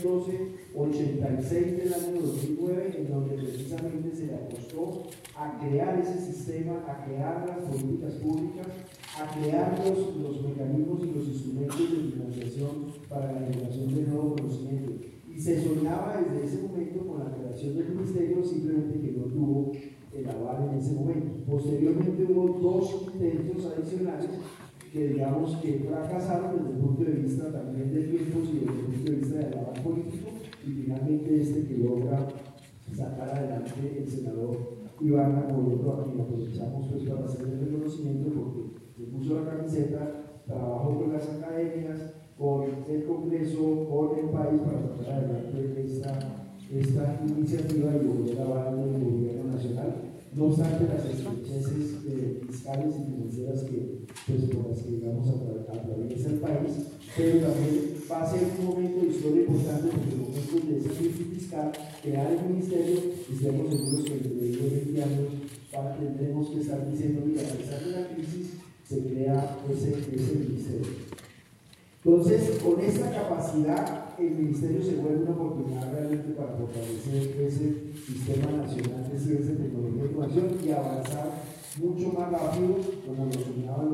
1286 del año 2009, en donde precisamente se le apostó a crear ese sistema, a crear las políticas públicas, a crear los mecanismos y los instrumentos de financiación para la generación de nuevo conocimiento. Y se soñaba desde ese momento con la creación del ministerio, simplemente que no tuvo el aval en ese momento. Posteriormente hubo dos intentos adicionales que digamos que fracasaron desde el punto de vista también de tiempos y desde el punto de vista del aval político, y finalmente que logra sacar adelante el senador Iván Amoyendo, a quien aprovechamos pues para hacer el reconocimiento porque le puso la camiseta, trabajó con las academias, con el Congreso, con el país para sacar adelante esta iniciativa y volver a aval del gobierno nacional. No obstante las estrecheces fiscales y financieras pues, por las que digamos atraviesa el país, pero también va a ser un momento de historia importante porque en momentos de esa crisis fiscal, crear el ministerio, y estamos seguros que dentro de 20 años tendremos que estar diciendo, mira, a pesar de la crisis, se crea ese ministerio. Entonces, con esta capacidad, el ministerio se vuelve una oportunidad realmente para fortalecer ese sistema nacional de ciencia, tecnología y innovación y avanzar mucho más rápido, como lo soñaban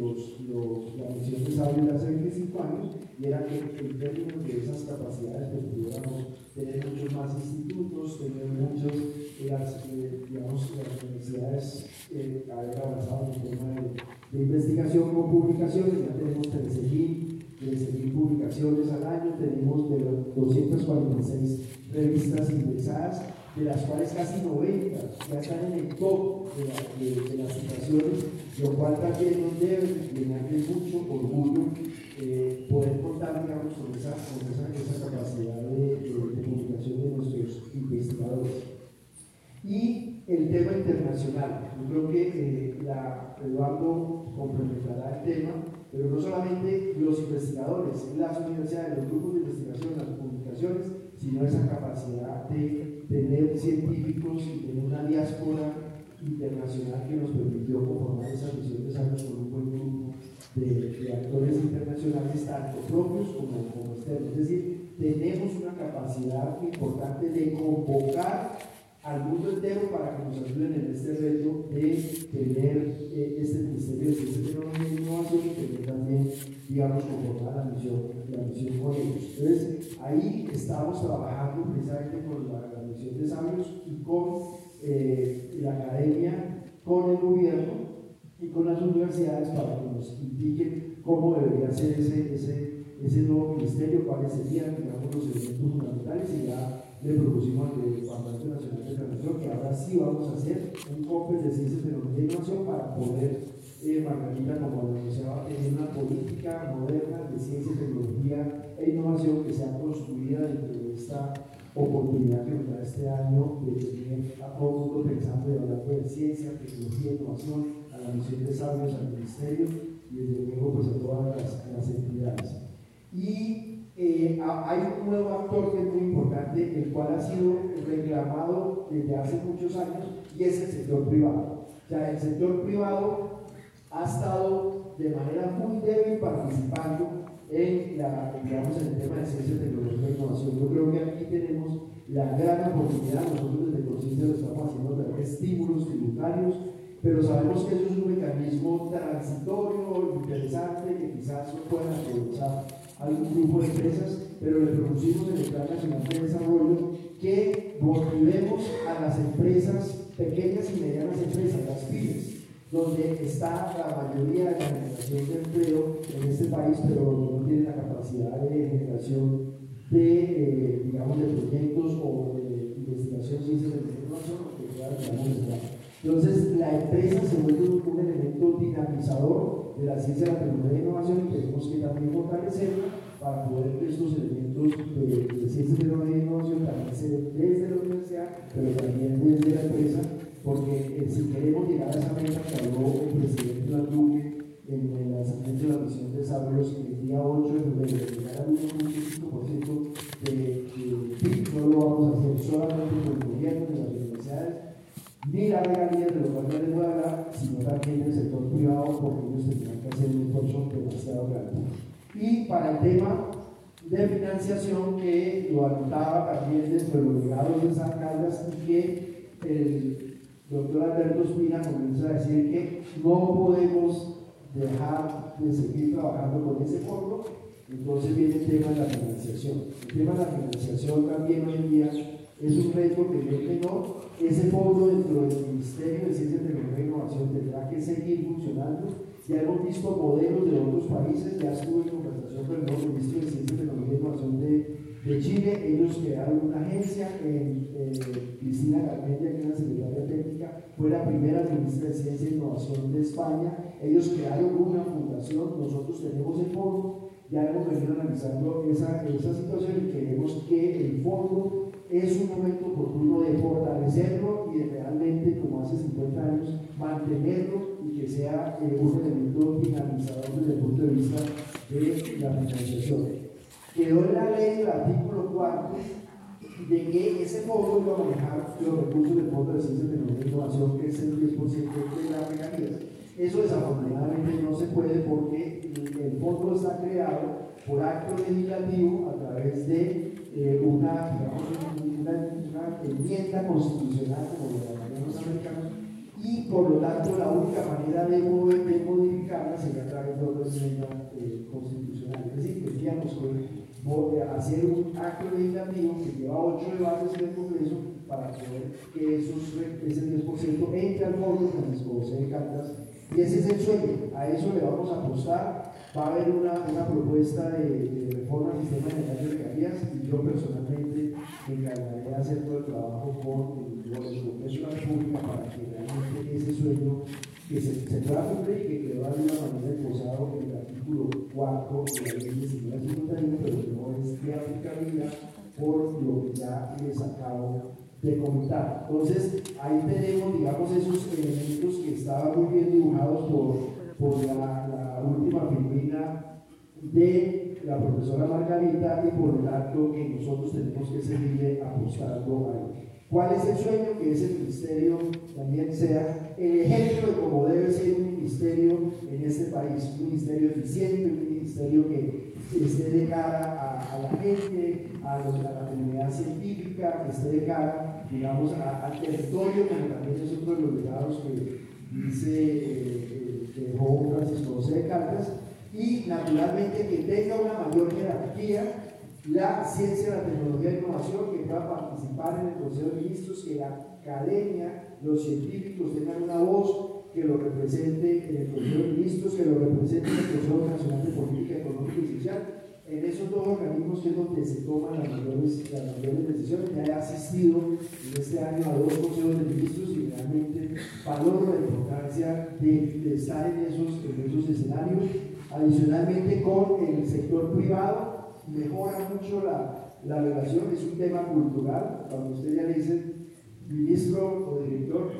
la misión de Sabio de hace 25 años, y era que en términos de esas capacidades pues, pudiéramos tener muchos más institutos, tener muchas, digamos, las universidades haber avanzado en el tema de investigación con publicaciones. Ya tenemos 13.000 publicaciones al año, tenemos de 246 revistas indexadas, de las cuales casi 90 ya están en el top de las citaciones, lo cual también nos debe llenarle mucho orgullo poder contar, digamos, con esa capacidad de publicación de nuestros investigadores. Y el tema internacional, yo creo que Eduardo complementará el tema, pero no solamente los investigadores, las universidades, los grupos de investigación, las publicaciones, sino esa capacidad de tener científicos y tener una diáspora internacional que nos permitió conformar esa misión de Sabio con un buen grupo de actores internacionales, tanto propios como externos. Es decir, tenemos una capacidad importante de convocar al mundo entero para que nos ayuden en este reto de tener este Ministerio de Ciencia, Tecnología e Innovación y tener también, digamos, conformar la misión con ellos. Entonces, ahí estamos trabajando precisamente con la misión de Sabios y con la academia, con el gobierno y con las universidades para que nos indiquen cómo debería ser ese nuevo ministerio, cuáles serían, digamos, los elementos fundamentales, y ya le propusimos al Departamento Nacional de Transición que ahora sí vamos a hacer un COPES de Ciencia, Tecnología e Innovación para poder, Margarita, como lo anunciaba, tener una política moderna de ciencia, tecnología e innovación que sea construida dentro de esta oportunidad que nos da este año de tener a todo el mundo pensando y hablando de ciencia, tecnología e innovación, a la misión de Sabios, al Ministerio y desde luego pues a todas las entidades. Y hay un nuevo actor que es muy importante, el cual ha sido reclamado desde hace muchos años, y es el sector privado. O sea, el sector privado ha estado de manera muy débil participando en el tema de ciencia, tecnología e innovación. Yo creo que aquí tenemos la gran oportunidad, nosotros desde Conciencia lo estamos haciendo a través de estímulos tributarios, pero sabemos que eso es un mecanismo transitorio, interesante, que quizás no puedan aprovechar algún grupo de empresas, pero le propusimos en el Plan Nacional de Desarrollo que motivemos a las empresas, pequeñas y medianas empresas, las pymes, donde está la mayoría de la generación de empleo en este país, pero donde no tienen la capacidad de generación de, digamos, de proyectos o de investigación, ciencia, tecnología e innovación, que ya digamos, entonces, la empresa se vuelve un elemento dinamizador de la ciencia, la tecnología e innovación, y tenemos que también fortalecerla para poder que estos elementos de ciencia, tecnología e innovación también se den desde la universidad, pero también desde la empresa, porque si queremos llegar a esa meta que habló el presidente Duque en el lanzamiento de la misión de Sabios el día 8 de febrero, de llegar al 1.5% de PIB, no lo vamos a hacer solamente por el gobierno de las universidades, ni la regalía de los cuales les voy a hablar, sino también del sector privado, porque ellos tendrán que hacer un esfuerzo demasiado grande. Y para el tema de financiación, que lo anotaba también dentro de los legados de San Carlos, y que el doctor Alberto Espina comienza a decir que no podemos dejar de seguir trabajando con ese fondo. Entonces viene el tema de la financiación. El tema de la financiación también hoy en día es un reto que no es menor. Ese fondo dentro del Ministerio de Ciencia, Tecnología e Innovación tendrá que seguir funcionando. Ya hemos visto modelos de otros países, ya estuve en conversación con el nuevo Ministro de Ciencia, Tecnología e Innovación de Chile. Ellos crearon una agencia, Cristina Garmendia, que es la secretaria técnica, fue la primera ministra de Ciencia e Innovación de España. Ellos crearon una fundación, nosotros tenemos el fondo, ya hemos venido analizando esa situación y creemos que el fondo es un momento oportuno de fortalecerlo y de realmente, como hace 50 años, mantenerlo y que sea un elemento finalizador desde el punto de vista de la financiación. Quedó en la ley el artículo 4 de que ese fondo iba a manejar los recursos del Fondo de Ciencia, Tecnología e Innovación, que es el 10% de las regalías. Eso desafortunadamente no se puede porque el fondo está creado por acto legislativo a través de una enmienda constitucional, como lo llaman los americanos, y por lo tanto la única manera de modificarla sería a través de otra enmienda constitucional. Es decir, tendríamos que hacer un acto legislativo que lleva 8 debates en el Congreso para poder que ese 10% entre al fondo Francisco José de Caldas. Y ese es el sueño, a eso le vamos a apostar. Va a haber una propuesta de reforma al sistema general de regalías y yo personalmente me encargaré de hacer todo el trabajo con el Congreso de la República para que realmente ese sueño que se pueda cumplir y que quedó de alguna manera esbozado en el artículo 4 de la ley 1951, pero que no es de aplicabilidad por lo que ya les acabo de comentar. Entonces, ahí tenemos, digamos, esos elementos que estaban muy bien dibujados por la última filmina de la profesora Margarita y por lo tanto que nosotros tenemos que seguirle apostando a él. ¿Cuál es el sueño? Que ese ministerio también sea el ejemplo de cómo debe ser un ministerio en este país, un ministerio eficiente, un ministerio que esté de cara a la gente, a la comunidad científica, que esté de cara, digamos, al territorio, como también es otro de los legados que dice que dejó Francisco José de Caldas, y naturalmente que tenga una mayor jerarquía la ciencia, la tecnología y la innovación, que pueda participar en el Consejo de Ministros, que la academia, los científicos tengan una voz que lo represente en el Consejo de Ministros, que lo represente en el Consejo Nacional de Política Económica y Social, en esos dos organismos que es donde se toman las mayores decisiones. Ya he asistido en este año a 2 consejos de ministros y realmente valoro la importancia de estar en esos escenarios. Adicionalmente, con el sector privado mejora mucho la relación, es un tema cultural. Cuando usted ya le dice ministro o director,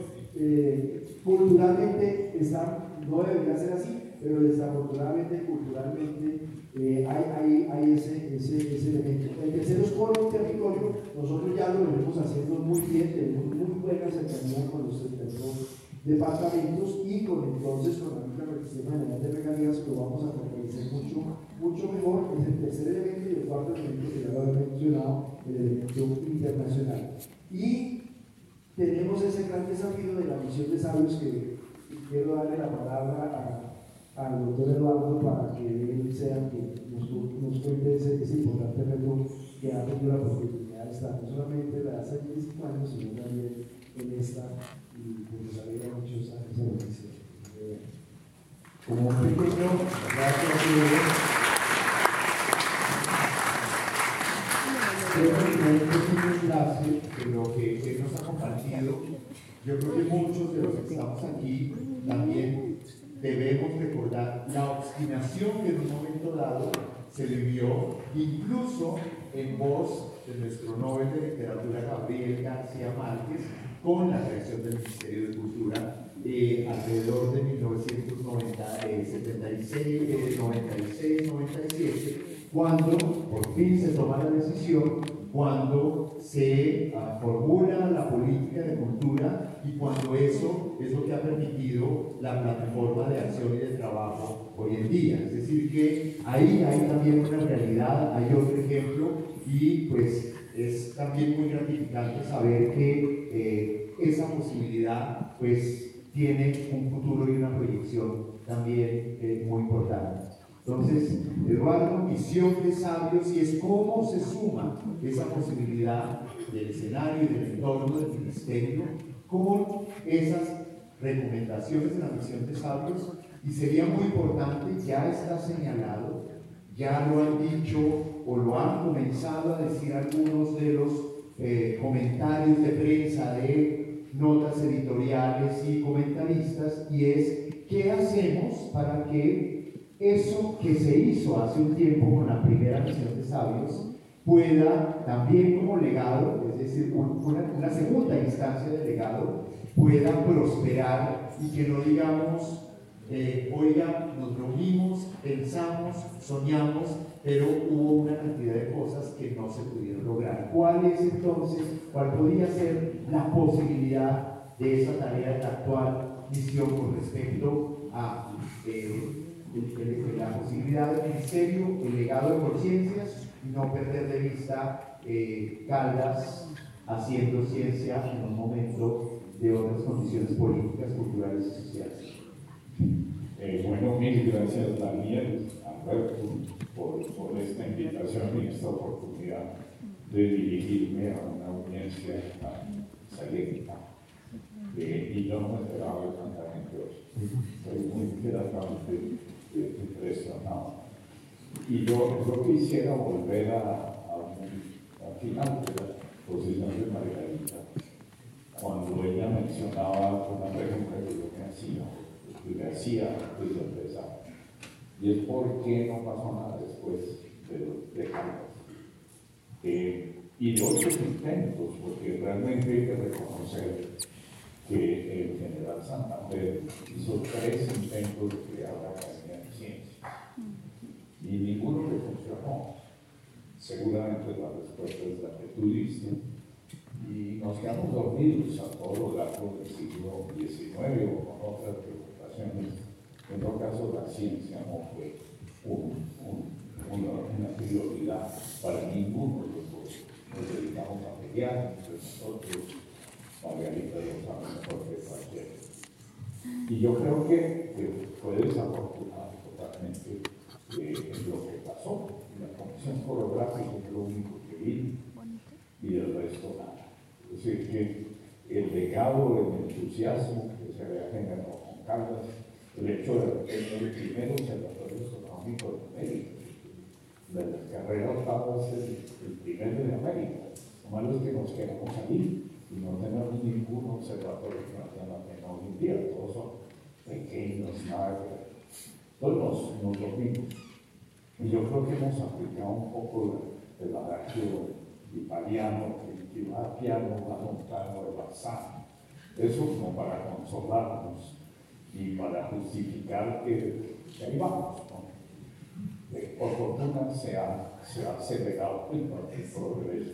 culturalmente no debería ser así, pero desafortunadamente culturalmente hay ese elemento. El tercero es con el territorio. Nosotros ya lo venimos haciendo muy bien, tenemos muy buena cercanía con los 32 departamentos y entonces con la misma sistema general de regalías lo vamos a fortalecer mucho mejor. Es el tercer elemento, y el cuarto elemento que ya lo había mencionado, el elemento internacional. Y tenemos ese gran desafío de la misión de sabios que quiero darle la palabra al doctor Eduardo para que él sea que nos cuente ese importante reto que ha tenido la oportunidad de estar no solamente en la hace 25 años, sino también en esta, y pues nos alegra mucho esa noticia. Como un pequeño, enlace de lo que él nos ha compartido. Yo creo que muchos de los que estamos aquí también debemos recordar la obstinación que en un momento dado se vivió, incluso en voz de nuestro Nobel de Literatura Gabriel García Márquez, con la creación del Ministerio de Cultura alrededor de 1976, 97, cuando por fin se toma la decisión, cuando se formula la política de cultura y cuando eso es lo que ha permitido la plataforma de acción y de trabajo hoy en día. Es decir, que ahí hay también una realidad, hay otro ejemplo, y pues es también muy gratificante saber que esa posibilidad pues tiene un futuro y una proyección también muy importante. Entonces, Eduardo, visión de sabios, y es cómo se suma esa posibilidad del escenario y del entorno del ministerio con esas recomendaciones de la misión de sabios, y sería muy importante, ya está señalado, ya lo han dicho o lo han comenzado a decir algunos de los comentarios de prensa de notas editoriales y comentaristas, y es ¿qué hacemos para que eso que se hizo hace un tiempo con la primera misión de sabios pueda también como legado, es decir, una segunda instancia de legado, pueda prosperar y que no digamos, oiga, nos reunimos, pensamos, soñamos, pero hubo una cantidad de cosas que no se pudieron lograr. ¿Cuál es entonces, cuál podría ser la posibilidad de esa tarea de la actual misión con respecto a la posibilidad del ministerio, el legado de conciencias, y no perder de vista Caldas haciendo ciencia en un momento de otras condiciones políticas, culturales y sociales? Bueno, mil gracias, Daniel, Alberto, por esta invitación y esta oportunidad de dirigirme a una audiencia tan selecta. Y yo no me esperaba tanta gente hoy. Estoy muy gratamente impresionado. Y yo quisiera volver al final de la posición de Margarita, cuando ella mencionaba una pregunta que yo me hacía antes de empezar, y es por qué no pasó nada después de Caldas. Y de otros intentos, porque realmente hay que reconocer que el general Santander hizo 3 intentos de crear la Academia de Ciencias, y ninguno le funcionó. Seguramente la respuesta es la que tú diste, y nos quedamos dormidos a todo lo largo del siglo XIX o con otras preocupaciones. En todo caso, la ciencia no fue una prioridad para ninguno de los dos. Nos dedicamos a pelear entre nosotros, Margarita lo sabe mejor que cualquiera. Y yo creo que fue desafortunado totalmente lo que pasó. La Comisión Coreográfica es lo único que vi, y del resto nada. Es decir, que el legado del entusiasmo que se había generado con Caldas, el hecho de que el primer observatorio astronómico de América, de las carreras octavas, el primero de América. Lo malo es que nos quedamos ahí y no tenemos ningún observatorio que nos tenga la pena hoy en día. Todos son pequeños, nada que ver. Entonces nos dormimos. Y yo creo que hemos aplicado un poco el adagio italiano, que va piano, va lontano, va sano. Eso como para consolarnos y para justificar que ahí vamos, ¿no? Por fortuna se ha acelerado el progreso.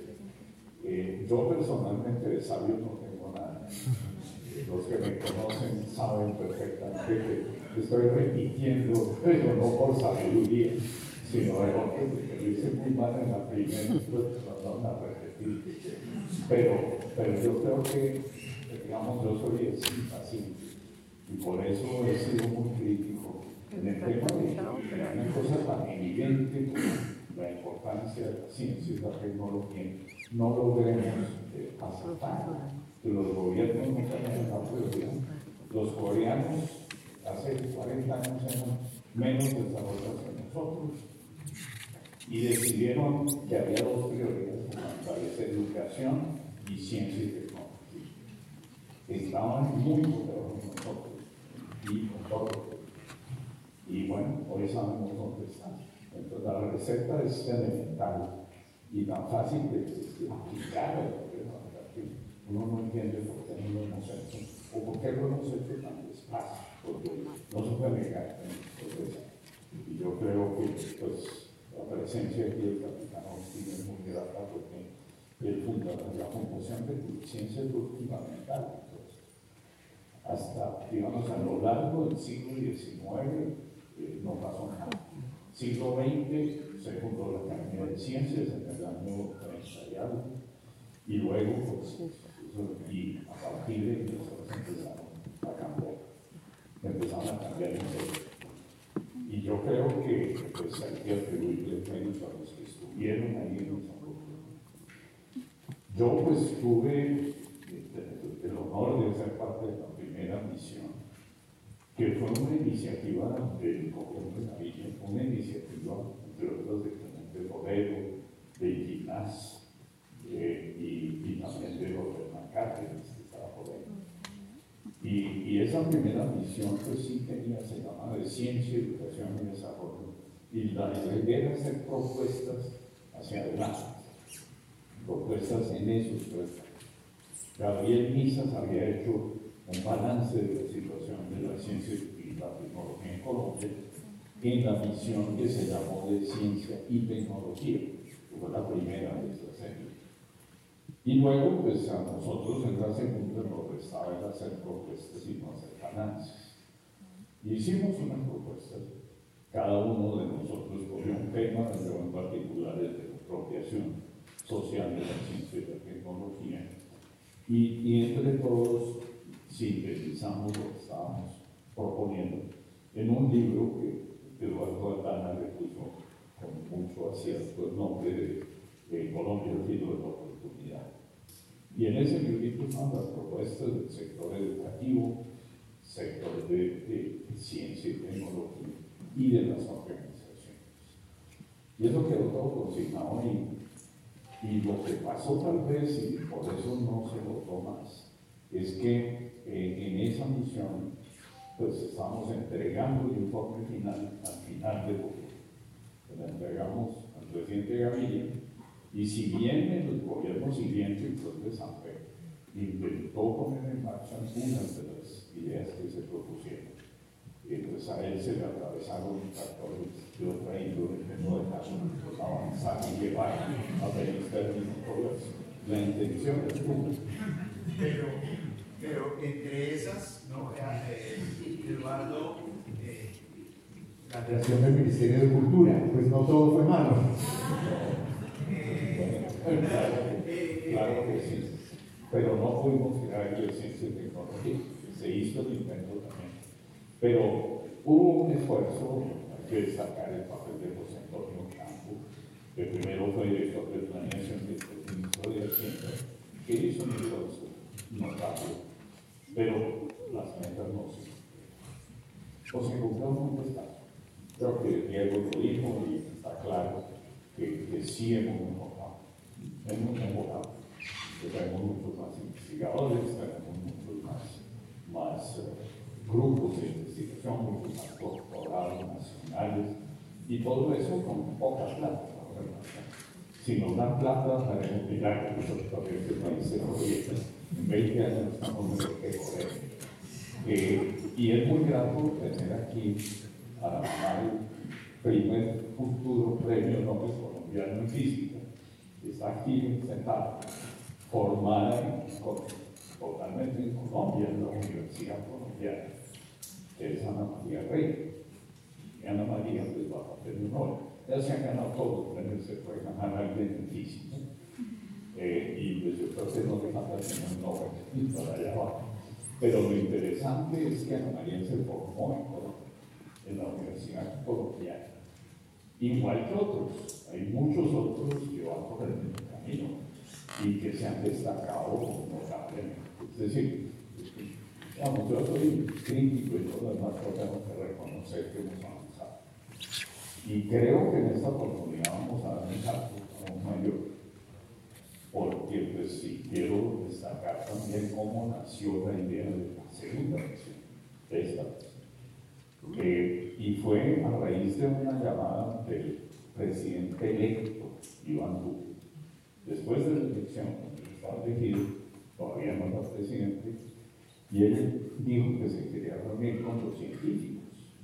Yo personalmente de sabio no tengo nada. Los que me conocen saben perfectamente que estoy repitiendo, pero no por sabiduría, sino de que lo hice muy mal en la primera, entonces no van a repetir. Pero yo creo que, digamos, yo soy impaciente y por eso he sido muy crítico en el tema de una cosa tan evidente como la importancia de la ciencia y la tecnología. No logremos aceptar que los gobiernos no tengan la prioridad. Los coreanos hace 40 años eran menos desarrollados que nosotros y decidieron que había 2 prioridades fundamentales: educación y ciencia y tecnología. Estaban muy por debajo de nosotros y nosotros. Y bueno, hoy sabemos dónde están. Entonces la receta es elemental y tan fácil de aplicar el gobierno. Uno no entiende por qué no lo hemos hecho o por qué lo hemos hecho tan despacio, porque no se puede negar en el proceso. Y yo creo que pues, la presencia aquí del capitán Austin es muy grata, porque la fundación de ciencia es fundamental. Entonces, hasta, digamos, a lo largo del siglo XIX no pasó nada. Siglo XX se fundó la Academia de Ciencias en el año 30 y algo, y luego, pues, y a partir de ahí empezaron a cambiar, empezaron a cambiar en serio. Y yo creo que pues, hay que atribuirle mérito a los que estuvieron ahí en los apoyos. Yo pues tuve el honor de ser parte de la primera misión, que fue una iniciativa del gobierno de Nariño, una iniciativa, entre otras, de Clemente Borrero, de Ginás, y también de Robert Macáteres, que estaba por ahí. Y esa primera misión, pues sí tenía, se llamaba de Ciencia, Educación y Desarrollo. Y la idea era hacer propuestas hacia adelante, propuestas en esos 3 años. Gabriel Misas había hecho un balance de la situación de la ciencia y la tecnología en Colombia en la misión que se llamó de Ciencia y Tecnología, que fue la primera de esta serie. Y luego, pues a nosotros en la segunda nos restaba el hacer propuestas y no hacer balances. Y hicimos unas propuestas. Cada uno de nosotros cogió un tema, yo en particular el de la apropiación social de la ciencia y la tecnología. Y entre todos sintetizamos lo que estábamos proponiendo en un libro que Eduardo Aldana le puso con mucho acierto el nombre de Colombia, el filo de la oportunidad. Y en ese librito están las propuestas del sector educativo, sector de ciencia y tecnología y de las organizaciones. Y eso quedó todo consignado y lo que pasó tal vez, y por eso no se votó más, es que en esa misión pues estamos entregando el informe final al final de octubre. Lo entregamos al presidente Gaviria, y si bien el gobierno siguiente, el de Samper, intentó poner en marcha algunas de las ideas que se propusieron, pues a él se le atravesaron factores de otra índole que no dejaron avanzar y llevar a feliz término todas. La intención es pública. Pero entre esas, ¿no? Eduardo, La creación del Ministerio de Cultura, pues no todo fue malo. Claro que sí, pero no pudimos crear la ciencia y tecnología, se hizo el intento también. Pero hubo un esfuerzo, hay que destacar el papel de José Antonio Campo, que primero fue director de planeación y después ministro de Hacienda, que hizo un esfuerzo notable, pero las metas no se cumplieron. O se cumplieron un despacho. Creo que Diego lo dijo y está claro que sí hemos mejorado. Hemos mejorado. Tenemos muchos más investigadores, tenemos muchos más grupos de investigación, muchos más doctorados nacionales, y todo eso con poca plata. Si nos dan plata, haremos milagros. Porque este país se proyecta. En 20 años estamos mejor que Corea. Y es muy grato tener aquí al primer futuro premio Nobel colombiano en física, que está aquí sentado, formada totalmente en Colombia, en la Universidad Colombiana, que es Ana María Rey. Y Ana María pues va a tener un Nobel. Ya se han ganado todos los premios, se puede ganar alguien en física. Y pues yo creo que no le falta tener un Nobel para allá abajo. Pero lo interesante es que Ana María se formó en Colombia, en la Universidad Colombiana. Igual que otros, hay muchos otros que van por el mismo camino y que se han destacado notablemente. Es decir, vamos, yo soy crítico y todo lo demás, pero tengo que reconocer que hemos avanzado. Y creo que en esta oportunidad vamos a dar un salto aún mayor, porque pues sí quiero destacar también cómo nació la idea de la segunda versión de esta versión. Y fue a raíz de una llamada del presidente electo, Iván Duque. Después de la elección, cuando él estaba elegido, todavía no era presidente, y él dijo que se quería reunir con los científicos.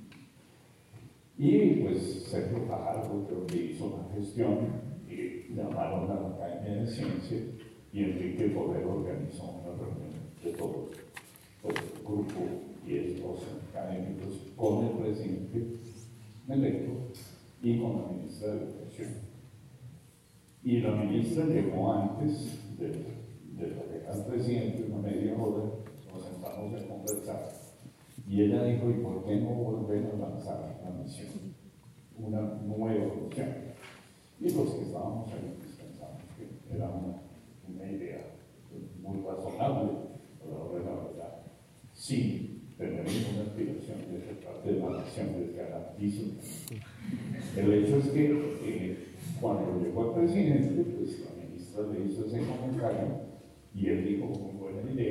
Y pues Sergio Fajardo, creo que hizo una gestión, y llamaron a la Academia de Ciencia, y Enrique Borrero organizó una reunión de todos, pues el grupo 10, 12 académicos, con el presidente electo y con la ministra de Educación. Y la ministra llegó antes de la que era el presidente, una media hora, nos sentamos a conversar. Y ella dijo, ¿y por qué no volver a lanzar la misión? Una nueva misión. Y los que estábamos ahí pensamos que era una idea muy razonable, pero la verdad, sí, tenemos una aspiración de ser parte de la nación, les garantizo. El hecho es que cuando llegó el presidente, pues la ministra le hizo ese comentario y él dijo, muy buena idea,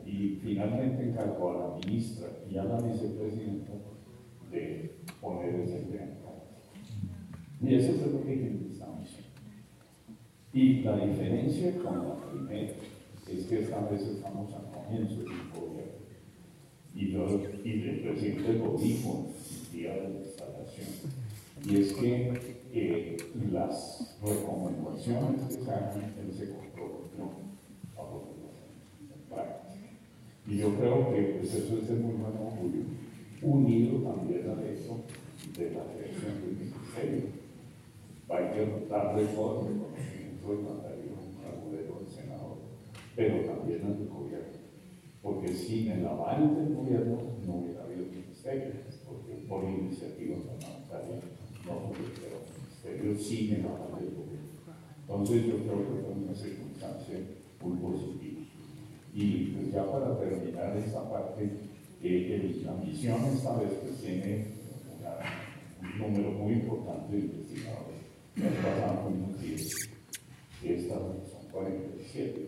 y finalmente encargó a la ministra y a la vicepresidenta de poner ese tema en práctica. Y eso es lo que estamos haciendo. Y la diferencia con la primera es que esta vez estamos al comienzo de un gobierno. Y el presidente lo dijo el día de la instalación. Y es que las recomendaciones que se hagan en ese comprometió a ponerlas en práctica. Y yo creo que pues, eso es de muy buen augurio, unido también al hecho de la creación del ministerio. Hay que darle todo el reconocimiento de Natalia Agudelo, el senador, pero también al gobierno. Porque sin el aval del gobierno no hubiera habido ministerio, porque por iniciativa parlamentaria no hubiera ministerio sin el aval del gobierno. Entonces yo creo que fue una circunstancia muy positiva. Y pues ya para terminar esta parte, la misión esta vez pues tiene un número muy importante de investigadores. Nos pasamos unos 10, estas son 47,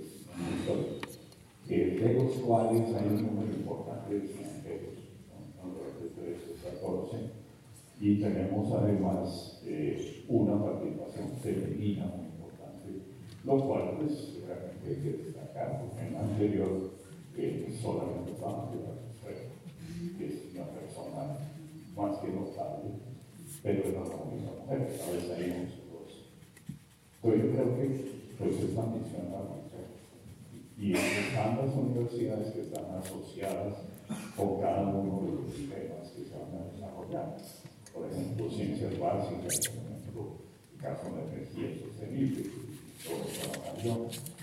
de los cuales hay un número importante de extranjeros, alrededor de 14, y tenemos además una participación femenina muy importante, lo cual pues realmente hay que destacar, porque en la anterior solamente estaba que es una persona más que notable, pero era la única mujer, a veces hay muchos dos. Entonces yo creo que pues esta misión la mujer. Y están las universidades que están asociadas con cada uno de los temas que se van a desarrollar. Por ejemplo, ciencias básicas, por ejemplo, el caso de energía sostenible, sobre trabajación,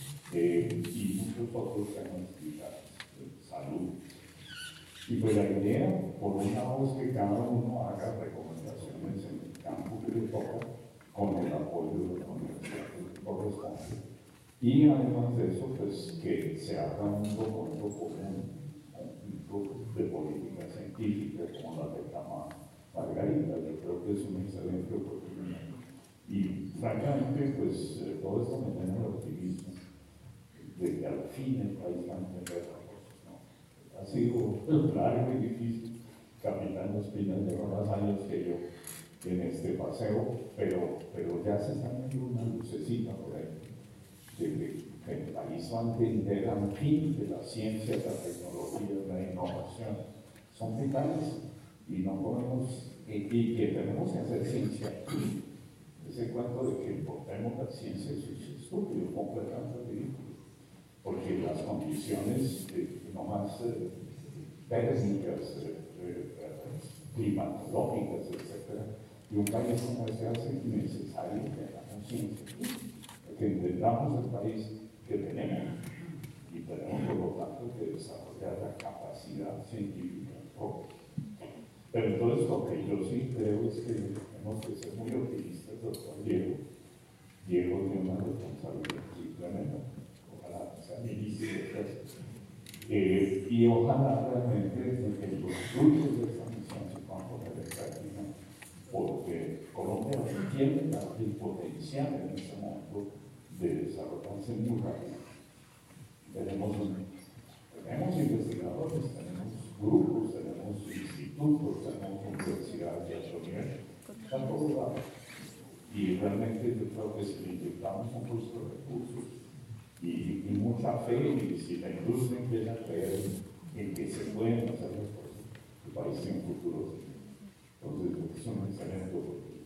y muchos otros temas de salud. Y pues la idea, por un lado, es que cada uno haga recomendaciones en el campo que le toca, con el apoyo de la universidad que corresponde. Y además de eso, pues que se haga un documento común, un conjunto de política científica, como la reclama Margarita. Yo creo que es una excelente oportunidad. Y francamente, pues todo esto me llena de optimismo, de que al fin el país va a entender las cosas, ¿no? Ha sido largo y difícil. Capitán Ospina lleva más años que yo en este paseo, pero ya se está viendo una lucecita por ahí. De que el país va a entender al fin que la ciencia, la tecnología, la innovación son vitales y no podemos, y que tenemos que hacer ciencia. Ese cuento de que importemos la ciencia es estúpido, completamente ridículo, porque las condiciones no más técnicas, climatológicas, etc., de un país como este hace necesario que hagamos ciencia. Que entendamos el país que tenemos y tenemos por lo tanto que desarrollar la capacidad científica propia. Pero entonces lo que yo sí creo es que tenemos que ser muy optimistas, doctor Diego. Diego tiene una responsabilidad tremenda, ojalá sea ministro de Defensa. Y ojalá realmente que los frutos de esta misión se puedan poner en práctica, porque Colombia tiene el potencial en este momento de desarrollarse muy rápido. Tenemos investigadores, tenemos grupos, tenemos institutos, tenemos universidades de alto nivel, están todos lados. Y realmente yo creo que si le inyectamos un curso de recursos y mucha fe, y si la industria empieza a creer en que se pueden hacer las cosas, el país tiene un futuro. Entonces, es un excelente oportunidad.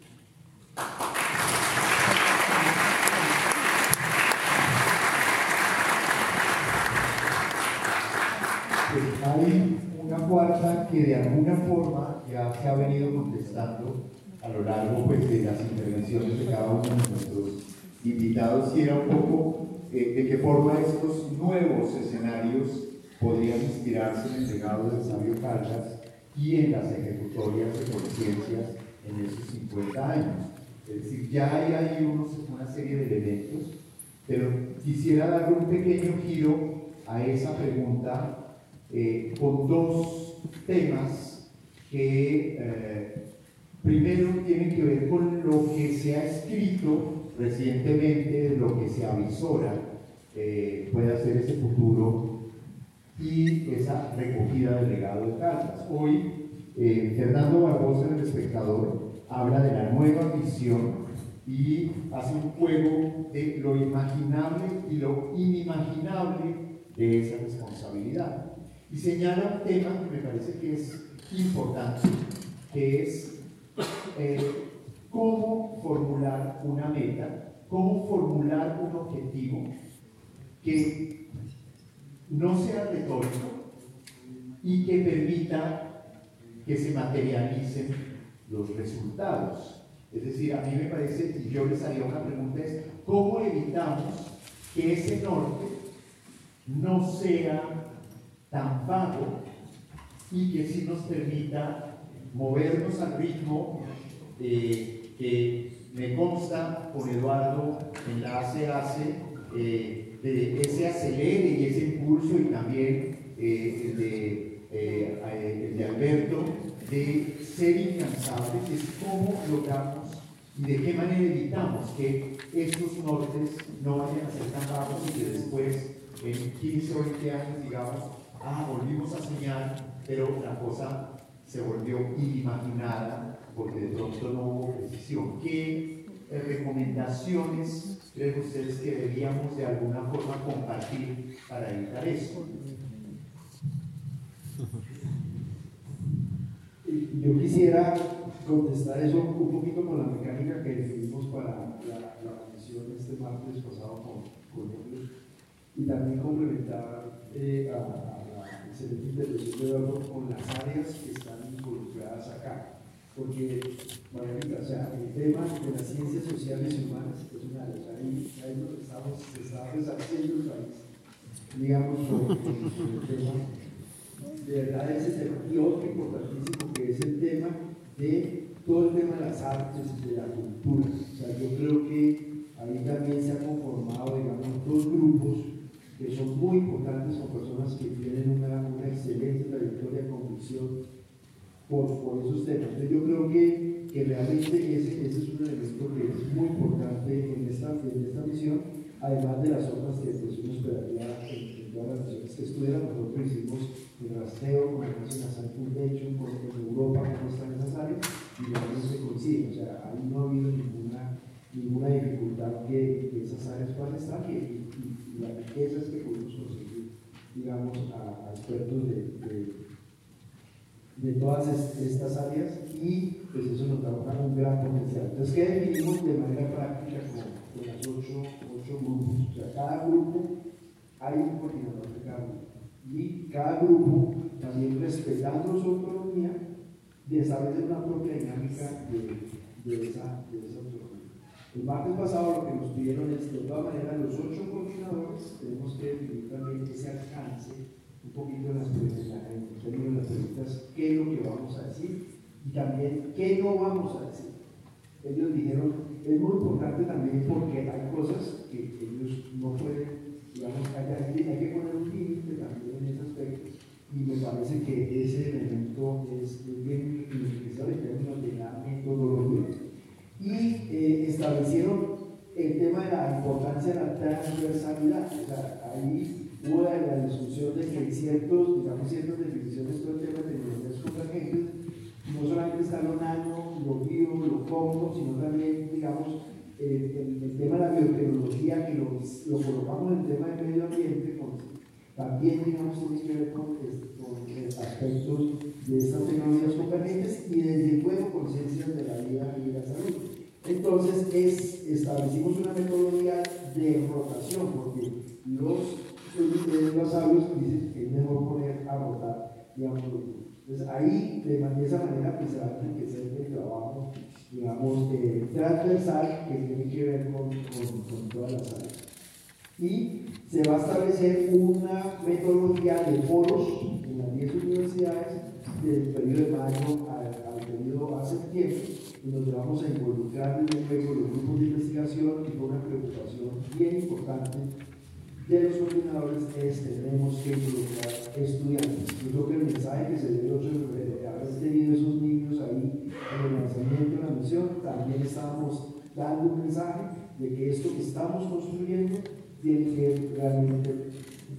Hay una cuarta que de alguna forma ya se ha venido contestando a lo largo pues, de las intervenciones de cada uno de nuestros invitados, y era un poco de qué forma estos nuevos escenarios podrían inspirarse en el legado del sabio Caldas y en las ejecutorias de conciencias en esos 50 años. Es decir, ya hay ahí una serie de elementos, pero quisiera darle un pequeño giro a esa pregunta con dos temas que primero tienen que ver con lo que se ha escrito recientemente, lo que se avisora puede ser ese futuro y esa recogida del legado de Caldas. Hoy, Fernando Barbosa, en El Espectador, habla de la nueva visión y hace un juego de lo imaginable y lo inimaginable de esa responsabilidad. Y señala un tema que me parece que es importante, que es cómo formular una meta, cómo formular un objetivo que no sea retórico y que permita que se materialicen los resultados. Es decir, a mí me parece, y yo les haría una pregunta, es ¿cómo evitamos que ese norte no sea tan vago y que sí nos permita movernos al ritmo que me consta con Eduardo en la hace de ese acelere y ese impulso, y también el de Alberto, de ser incansable, que es cómo logramos y de qué manera evitamos que estos nortes no vayan a ser tan bajos y que después, en 15 o 20 años, digamos, volvimos a soñar, pero la cosa se volvió inimaginada porque de pronto no hubo precisión. ¿Qué recomendaciones creen ustedes que deberíamos de alguna forma compartir para evitar eso? Yo quisiera contestar eso un poquito con la mecánica que definimos para la comisión este martes pasado con ellos, y también complementar a la excelente intervención de Eduardo con las áreas que están involucradas acá. Porque, Margarita, o sea, el tema de las ciencias sociales y humanas es una de las ahí se está resarciendo el país, digamos, por el tema. De verdad, ese tema. Y otro importantísimo, que es el tema de todo el tema de las artes y de la cultura. O sea, yo creo que ahí también se han conformado, digamos, dos grupos que son muy importantes, con personas que tienen una excelente trayectoria con visión por esos temas. Entonces yo creo que realmente ese es un elemento que es muy importante en esta misión, además de las otras que pues, uno esperaría en todas las misiones que estuvieran. Nosotros hicimos el rastreo con la National Foundation, en Europa, cómo están esas áreas, y realmente se coincide. O sea, ahí no ha habido ninguna dificultad que esas áreas puedan estar, y la riqueza es que podemos conseguir, digamos, a expertos de todas estas áreas, y pues eso nos da un gran potencial. Entonces, ¿qué definimos de manera práctica con las ocho grupos? O sea, cada grupo hay un coordinador de cada grupo, y cada grupo, también respetando su autonomía, desarrolla una propia dinámica de esa autonomía. El martes pasado lo que nos pidieron es, de todas maneras, los 8 coordinadores tenemos que definir también ese alcance, un poquito en términos de las preguntas, qué es lo que vamos a decir y también qué no vamos a decir. Ellos dijeron, es muy importante también porque hay cosas que ellos no pueden, digamos, hay que poner un límite también en ese aspecto, y me parece que ese elemento es bien especial en términos de la metodología. Y establecieron el tema de la importancia de la transversalidad. O sea, ahí hubo la discusión de que hay ciertas definiciones, todo el tema de tecnologías convergentes, no solamente está lo nano, lo bio, lo cómodo, sino también, digamos, el tema de la biotecnología, que lo colocamos en el tema del medio ambiente, también, digamos, tiene que ver con aspectos de estas tecnologías convergentes, y desde luego conciencias de la vida y de la salud. Entonces, establecimos una metodología de rotación, porque los sabios dicen que es mejor poner a rotar, digamos, los grupos. Entonces, ahí, de esa manera, pues, se va a enriquecer el trabajo, digamos, transversal, que tiene que ver con todas las áreas. Y se va a establecer una metodología de foros en las 10 universidades del periodo de mayo al periodo a septiembre, y nos vamos a involucrar desde luego los grupos de investigación, y con una preocupación bien importante de los coordinadores es que tenemos que involucrar estudiantes. Yo creo que el mensaje que se dio el 8 de febrero, de haber tenido esos niños ahí en el lanzamiento de la misión, también estábamos dando un mensaje de que esto que estamos construyendo tiene que realmente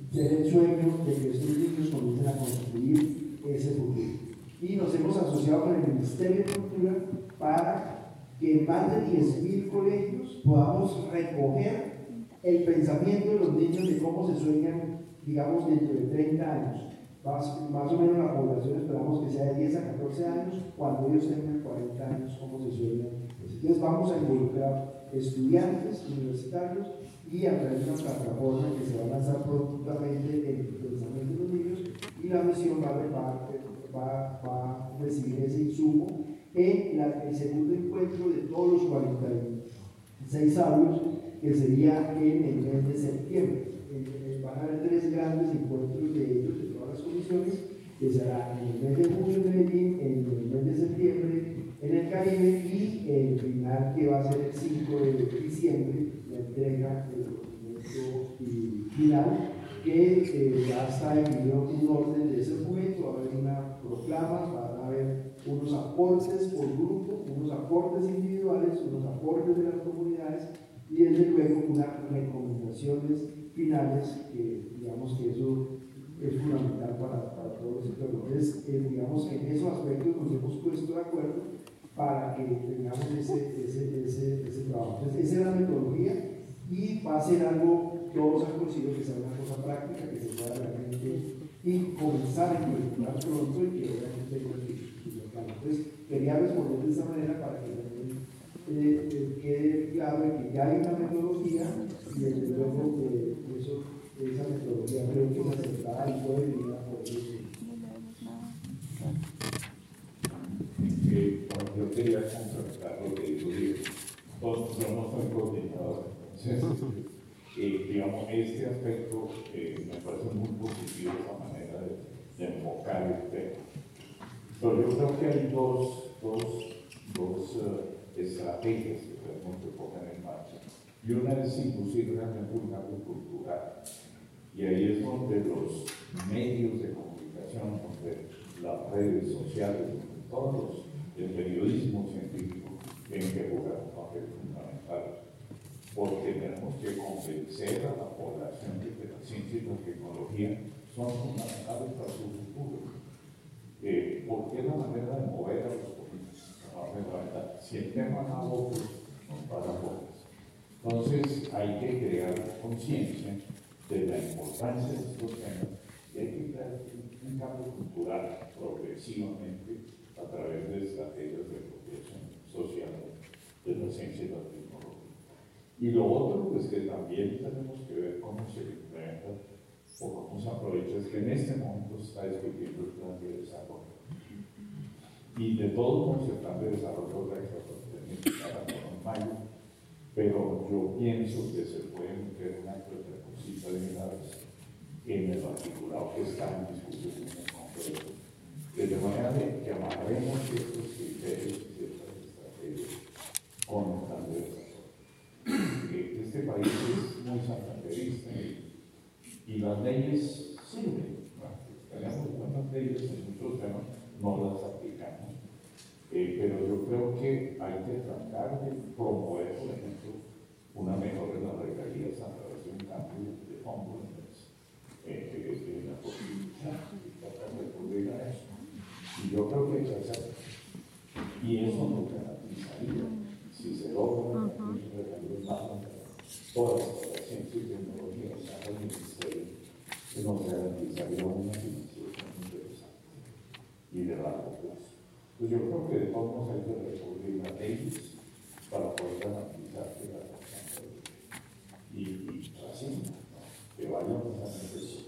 ser el sueño de que estos niños comiencen a construir ese futuro. Y nos hemos asociado con el Ministerio de Cultura para que en más de 10.000 colegios podamos recoger el pensamiento de los niños de cómo se sueñan, digamos, dentro de 30 años. Más o menos la población esperamos que sea de 10 a 14 años, cuando ellos tengan 40 años, cómo se sueñan. Entonces vamos a involucrar estudiantes universitarios y a través de una plataforma que se va a lanzar prontamente en el pensamiento de los niños, y la misión va a recibir ese insumo en el segundo encuentro de todos los 46 sabios, que sería en el mes de septiembre. Van a haber 3 grandes encuentros de ellos, de todas las comisiones, que será en el mes de junio en Medellín, en el mes de septiembre en el Caribe, y el final, que va a ser el 5 de diciembre, la entrega del documento final, que ya está definido un orden de ese documento. Va a haber una proclama, van a haber unos aportes por grupo, unos aportes individuales, unos aportes de las comunidades, y desde luego unas recomendaciones finales, que digamos que eso es fundamental para todos los sectores. Entonces, digamos que en esos aspectos nos hemos puesto de acuerdo para que tengamos ese trabajo. Entonces, esa es la metodología, y va a ser algo, todos han conseguido que sea una cosa práctica, que se pueda realmente y comenzar a implementar pronto, y que realmente entonces, quería responder de esta manera para que quede claro que ya hay una metodología, y desde luego que esa metodología creo que es aceptada y puede venir a poder. Yo quería complementar lo que dijo Diego. Todos somos muy coordinadores. Entonces, digamos, este aspecto me parece muy positivo, esa manera de enfocar el tema. Pero yo creo que hay dos estrategias que tenemos que poner en marcha. Y una es inducir realmente un cambio cultural. Y ahí es donde los medios de comunicación, donde las redes sociales, donde el periodismo científico tienen que jugar un papel fundamental. Porque tenemos que convencer a la población de que la ciencia y la tecnología son fundamentales para su futuro. Porque es la manera de mover a los políticos. Si el tema no votos, para votos. Entonces hay que crear conciencia de la importancia de estos temas, y hay que crear un cambio cultural progresivamente a través de estrategias de apropiación social de la ciencia y la tecnología. Y lo otro, pues que también tenemos que ver cómo se implementa o cómo se aprovecha, es que en este momento se está discutiendo el plan de desarrollo. Y de todos modos, el plan de desarrollo en mayo, pero yo pienso que se puede meter una cosita de una vez en el articulado que está en discusión en el Congreso, de manera que amarremos estos criterios y estas estrategias con el plan de desarrollo. Este país es muy santanderista y las leyes sirven. Tenemos buenas leyes en muchos temas, no las aplicamos. Pero yo creo que hay que tratar de promover, por ejemplo, una mejora en las regalías a través de un cambio de fondo en la posibilidad de tratar de recurrir a eso. Y yo creo que hay que hacerlo. Y eso nos garantizaría, si se logra las regalías más todas las ciencias y tecnologías a el ministerio, que nos garantizaría una financiación interesante y de largo plazo. Pues yo creo que de todos modos hay que recurrir a ellos para poder garantizar que la responsabilidad y así, que vayan pasando eso.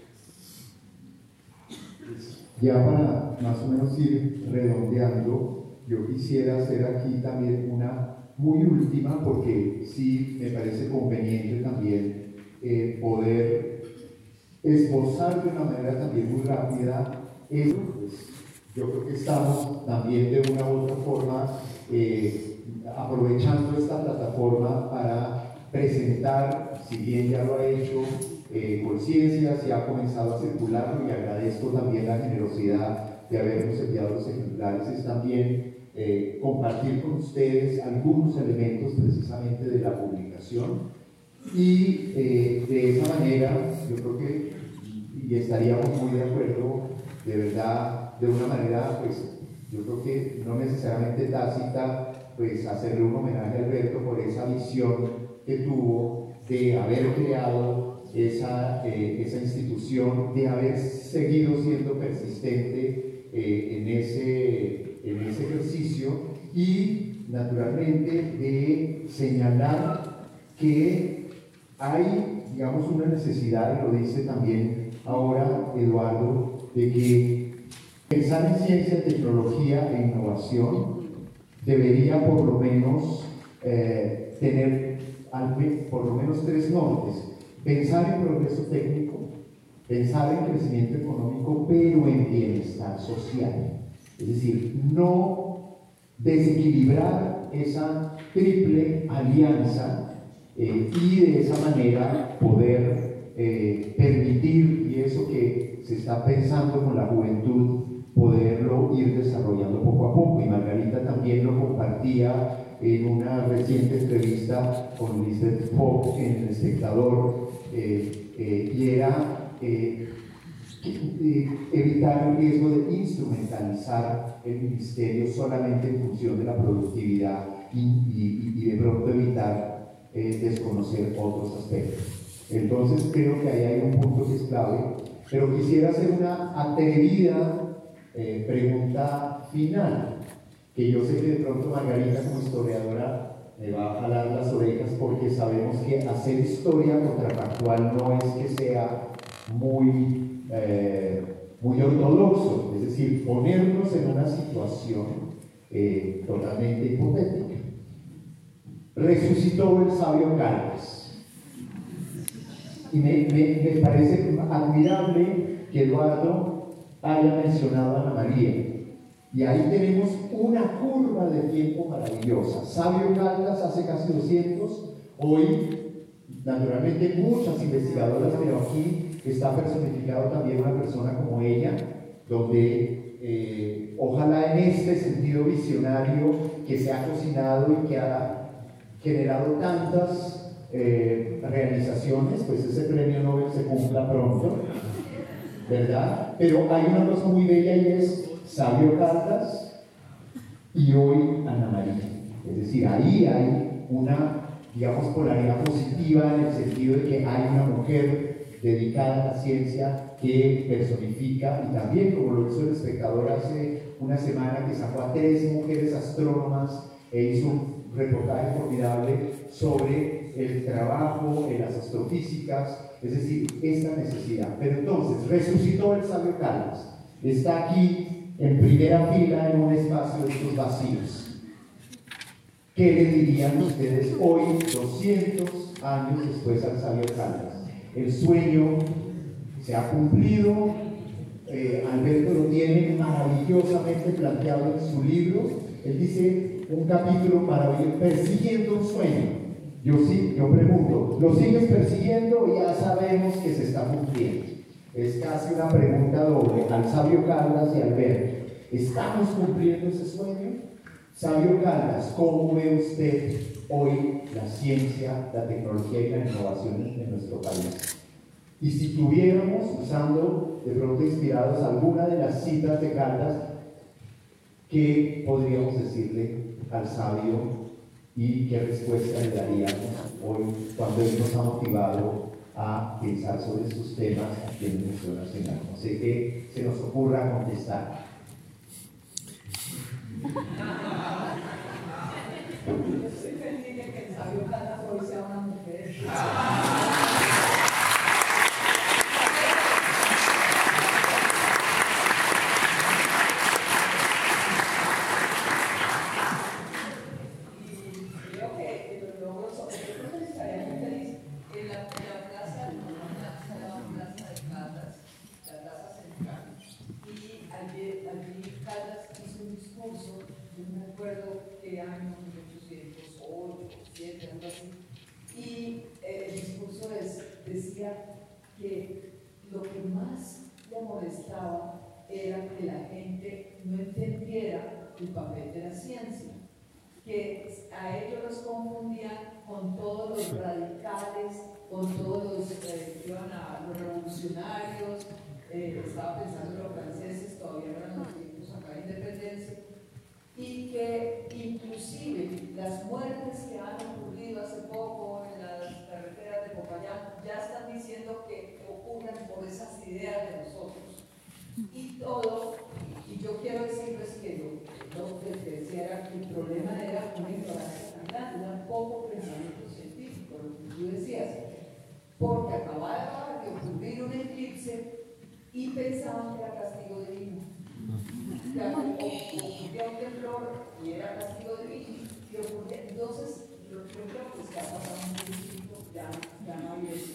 Ya para más o menos ir redondeando, yo quisiera hacer aquí también una muy última, porque sí me parece conveniente también poder esbozar de una manera también muy rápida eso. Yo creo que estamos también de una u otra forma aprovechando esta plataforma para presentar, si bien ya lo ha hecho Conciencias, ya ha comenzado a circularlo, y agradezco también la generosidad de habernos enviado los ejemplares, es también compartir con ustedes algunos elementos precisamente de la publicación, y de esa manera yo creo que y estaríamos muy de acuerdo, de verdad, de una manera, pues, yo creo que no necesariamente tácita, pues hacerle un homenaje a Alberto por esa visión que tuvo de haber creado esa institución, de haber seguido siendo persistente en ese ejercicio y naturalmente de señalar que hay, digamos, una necesidad, y lo dice también ahora Eduardo, de que pensar en ciencia, tecnología e innovación debería por lo menos tener por lo menos tres nortes: pensar en progreso técnico, pensar en crecimiento económico, pero en bienestar social. Es decir, no desequilibrar esa triple alianza y de esa manera poder permitir, y eso que se está pensando con la juventud, poderlo ir desarrollando poco a poco. Y Margarita también lo compartía en una reciente entrevista con Lisbeth Fogg en El Espectador, y era evitar el riesgo de instrumentalizar el ministerio solamente en función de la productividad y de pronto evitar desconocer otros aspectos. Entonces creo que ahí hay un punto que es clave, pero quisiera hacer una atrevida pregunta final, que yo sé que de pronto Margarita como historiadora me va a jalar las orejas, porque sabemos que hacer historia contrafactual no es que sea muy ortodoxo, es decir, ponernos en una situación totalmente hipotética. Resucitó el sabio Caldas, y me parece admirable que Eduardo haya mencionado a Ana María, y ahí tenemos una curva de tiempo maravillosa. Sabio Caldas hace casi 200, hoy naturalmente muchas investigadoras, pero aquí está personificado también una persona como ella, donde ojalá en este sentido visionario que se ha cocinado y que ha generado tantas realizaciones, pues ese premio Nobel se cumpla pronto, ¿verdad? Pero hay una cosa muy bella, y es Sabio Caldas y hoy Ana María. Es decir, ahí hay una, digamos, polaridad positiva, en el sentido de que hay una mujer dedicada a la ciencia que personifica, y también, como lo hizo El Espectador hace una semana, que sacó a 3 mujeres astrónomas e hizo un reportaje formidable sobre el trabajo en las astrofísicas, es decir, esta necesidad. Pero entonces, resucitó el sabio Caldas, está aquí en primera fila en un espacio de estos vacíos. ¿Qué le dirían ustedes hoy, 200 años después, al sabio Caldas? El sueño se ha cumplido, Alberto lo tiene maravillosamente planteado en su libro. Él dice un capítulo maravilloso: persiguiendo un sueño. Yo pregunto, ¿lo sigues persiguiendo? Ya sabemos que se está cumpliendo. Es casi una pregunta doble al sabio Caldas y Alberto. ¿Estamos cumpliendo ese sueño? Sabio Caldas, ¿cómo ve usted hoy la ciencia, la tecnología y la innovación en nuestro país? Y si tuviéramos, usando de pronto inspirados alguna de las citas de Caldas, ¿qué podríamos decirle al sabio y qué respuesta le daríamos hoy cuando él nos ha motivado a pensar sobre estos temas aquí en el Museo Nacional? No sé qué se nos ocurra contestar. Yo estoy feliz de que el sabio Caldas hoy sea una mujer. Y el discurso decía que lo que más le molestaba era que la gente no entendiera el papel de la ciencia, que a ellos los confundían con todos los radicales, con todos los revolucionarios, estaba pensando en los franceses, todavía no eran los tiempos acá de independencia, y que inclusive las muertes que han ocurrido hace poco en las carreteras de Popayán ya están diciendo que ocurren por esas ideas de nosotros. Y todo, y yo quiero decirles que lo que decía era que el problema era una ignorancia tan grande, un poco pensamiento científico, lo que tú decías, porque acababa de ocurrir un eclipse y pensaban que era castigo divino. Ocurría un temblor y era castigo divino, y ocurría, entonces yo creo que se ha pasado un principio, ya no hay eso.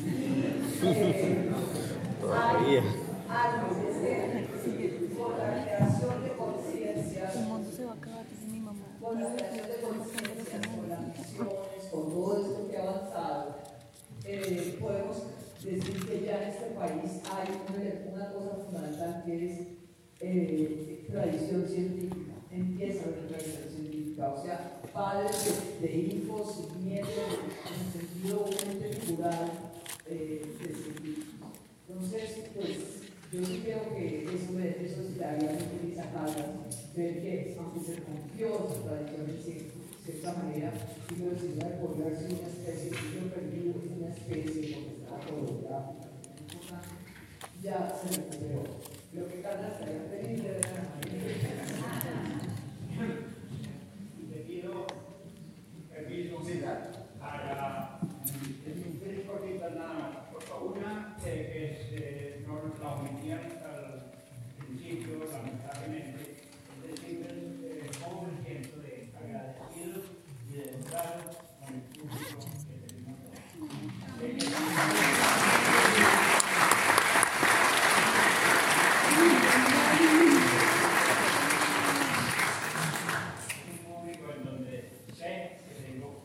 Con la creación de conciencia, con la creación de conciencia, con las misiones, con todo esto que ha avanzado, podemos decir que ya en este país hay una cosa fundamental que es tradición científica. Empieza a haber tradición científica, o sea, padres de hijos y nietos en el sentido obviamente figurado de científicos. Entonces, pues, yo sí creo que eso es la vida de Elisa Caldas, ver que aunque se confió en su tradición de cierta manera, digo, el señor de volverse una especie, yo perdido una especie, porque estaba todo ya se recuperó. Lo que Caldas estaría feliz de ver a la Te pido permiso para tres cositas nada más. Por favor, una que no la omití al principio, lamentablemente, es decir, cómo me siento de agradecido y de honrado con el público que tenemos. En donde sé que tengo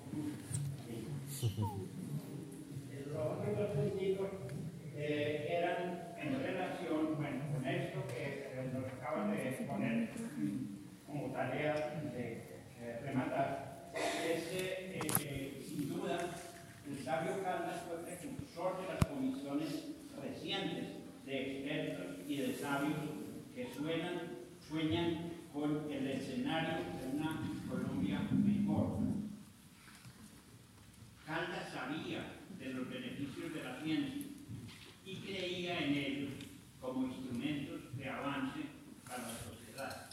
los otros puntitos eran en relación, bueno, con esto que nos acaban de poner como tarea de rematar, es que sin duda el sabio Caldas fue precursor de las comisiones recientes de expertos y de sabios que sueñan con el escenario de una Colombia mejor. Caldas sabía de los beneficios de la ciencia y creía en ellos como instrumentos de avance para la sociedad.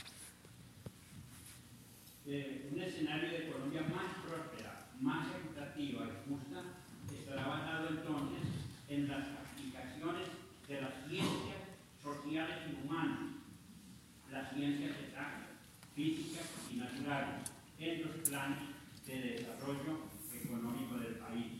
Un escenario de Colombia más próspera, más equitativa y justa estará basado entonces en las aplicaciones de las ciencias sociales y humanas, las ciencias exactas, físicas y naturales, en los planes de desarrollo económico del país.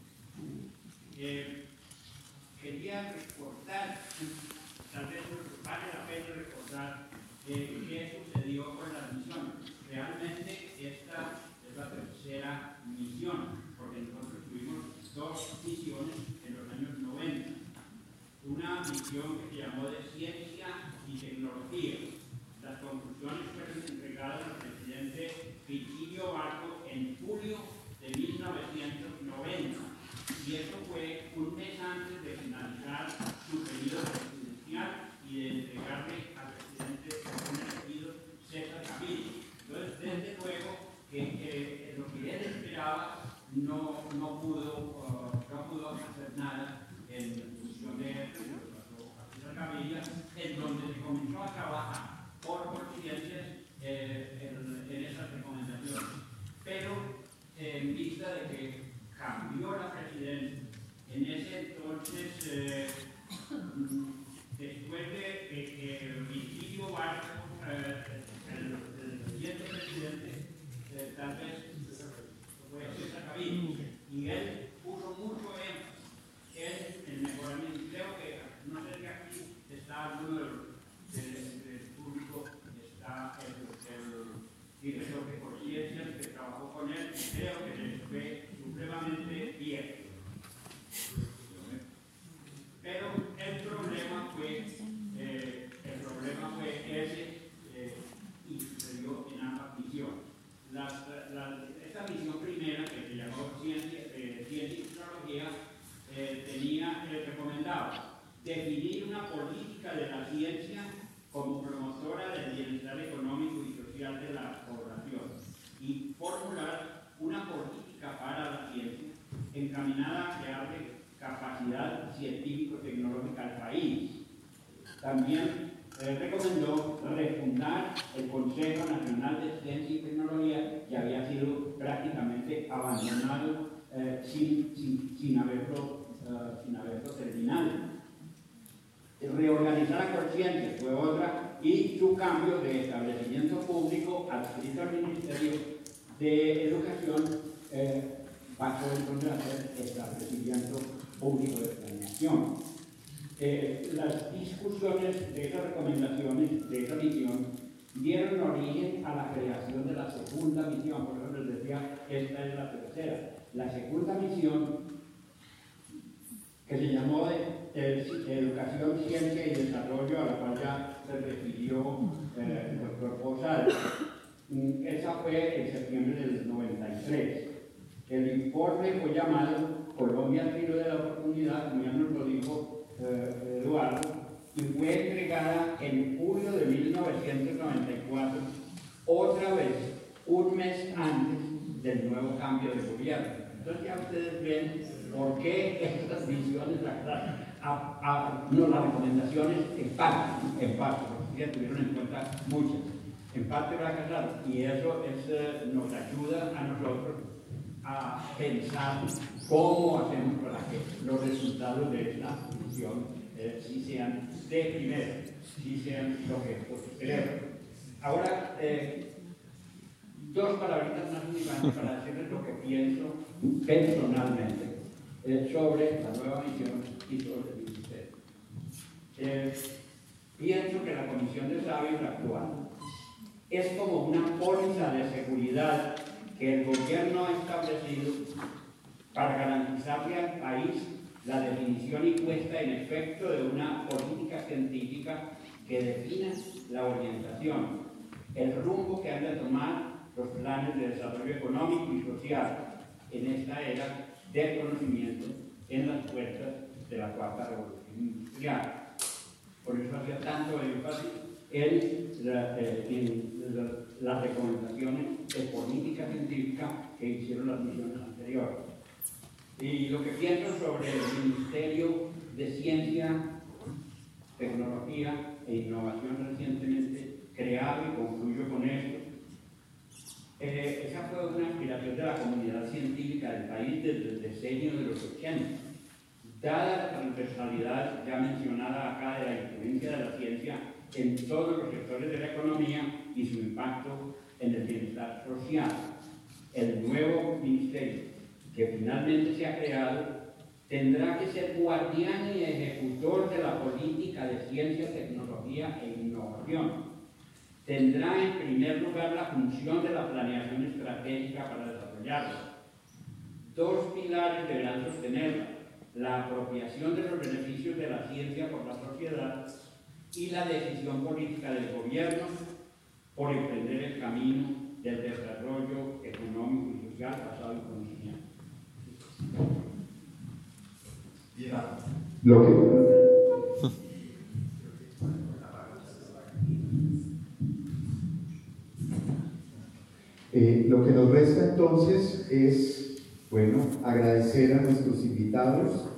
Quería recordar, tal vez vale la pena recordar qué sucedió con las misiones. Realmente esta es la tercera misión, porque nosotros tuvimos dos misiones en los años 90. Una misión que se llamó de Ciencia y Tecnología. Las conclusiones fueron entregadas al presidente Virgilio Barco en julio de 1990, y eso fue un mes antes de finalizar su periodo presidencial y de entregarle al presidente elegido César Gaviria. Entonces, desde luego que lo que él esperaba no pudo hacer nada en función de César Gaviria, en donde se comenzó a trabajar por coincidencias en esas recomendaciones. Pero en vista de que cambió la presidencia, en ese entonces, después de que Virgilio Barco, el siguiente presidente, tal vez fue César Gaviria, y él puso mucho énfasis en el mejoramiento. Creo que, no sé si aquí está alguno del público, está el director de conciencias que trabajó con él, y creo que les fue supremamente bien. Pero el problema fue ese, y sucedió en ambas misiones. Esta misión primera, que se llamó Ciencia y Tecnología, recomendaba definir una política también recomendó refundar el Consejo Nacional de Ciencia y Tecnología, que había sido prácticamente abandonado sin haberlo terminado. Reorganizar la Corciencia fue otra, y su cambio de establecimiento público adscrito al Ministerio de Educación pasó entonces a ser establecimiento público de planeación. Las discusiones de esas recomendaciones, de esa misión, dieron origen a la creación de la segunda misión. Por eso les decía, esta es la tercera. La segunda misión, que se llamó Educación, Ciencia y Desarrollo, a la cual ya se refirió el doctor Posada. Esa fue en septiembre del 93. El informe fue llamado Colombia al filo de la oportunidad, como ya nos lo dijo Eduardo, y fue entregada en julio de 1994, otra vez, un mes antes del nuevo cambio de gobierno. Entonces ya ustedes ven por qué estas misiones, las recomendaciones en parte, porque ya tuvieron en cuenta muchas, en parte fracasaron, y eso nos ayuda a nosotros a pensar cómo hacemos para que los resultados de esta misión sí sean de primero, sí sean lo que queremos. Ahora, dos palabritas más únicamente para decirles lo que pienso personalmente sobre la nueva misión y sobre el ministerio. Pienso que la Comisión de Sabios actual es como una póliza de seguridad que el gobierno ha establecido para garantizarle al país la definición y puesta en efecto de una política científica que defina la orientación, el rumbo que han de tomar los planes de desarrollo económico y social en esta era del conocimiento en las puertas de la cuarta revolución industrial. Por eso hacía tanto énfasis en las recomendaciones de política científica que hicieron las misiones anteriores. Y lo que pienso sobre el Ministerio de Ciencia, Tecnología e Innovación recientemente creado, y concluyo con esto, esa fue una aspiración de la comunidad científica del país desde el decenio de los 80. Dada la transversalidad ya mencionada acá de la influencia de la ciencia en todos los sectores de la economía y su impacto en el bienestar social, el nuevo ministerio que finalmente se ha creado tendrá que ser guardián y ejecutor de la política de ciencia, tecnología e innovación. Tendrá en primer lugar la función de la planeación estratégica para desarrollarla. Dos pilares deberán sostenerla: la apropiación de los beneficios de la ciencia por la sociedad y la decisión política del gobierno por emprender el camino del desarrollo económico y social basado en conocimiento. Lo que nos resta entonces es, bueno, agradecer a nuestros invitados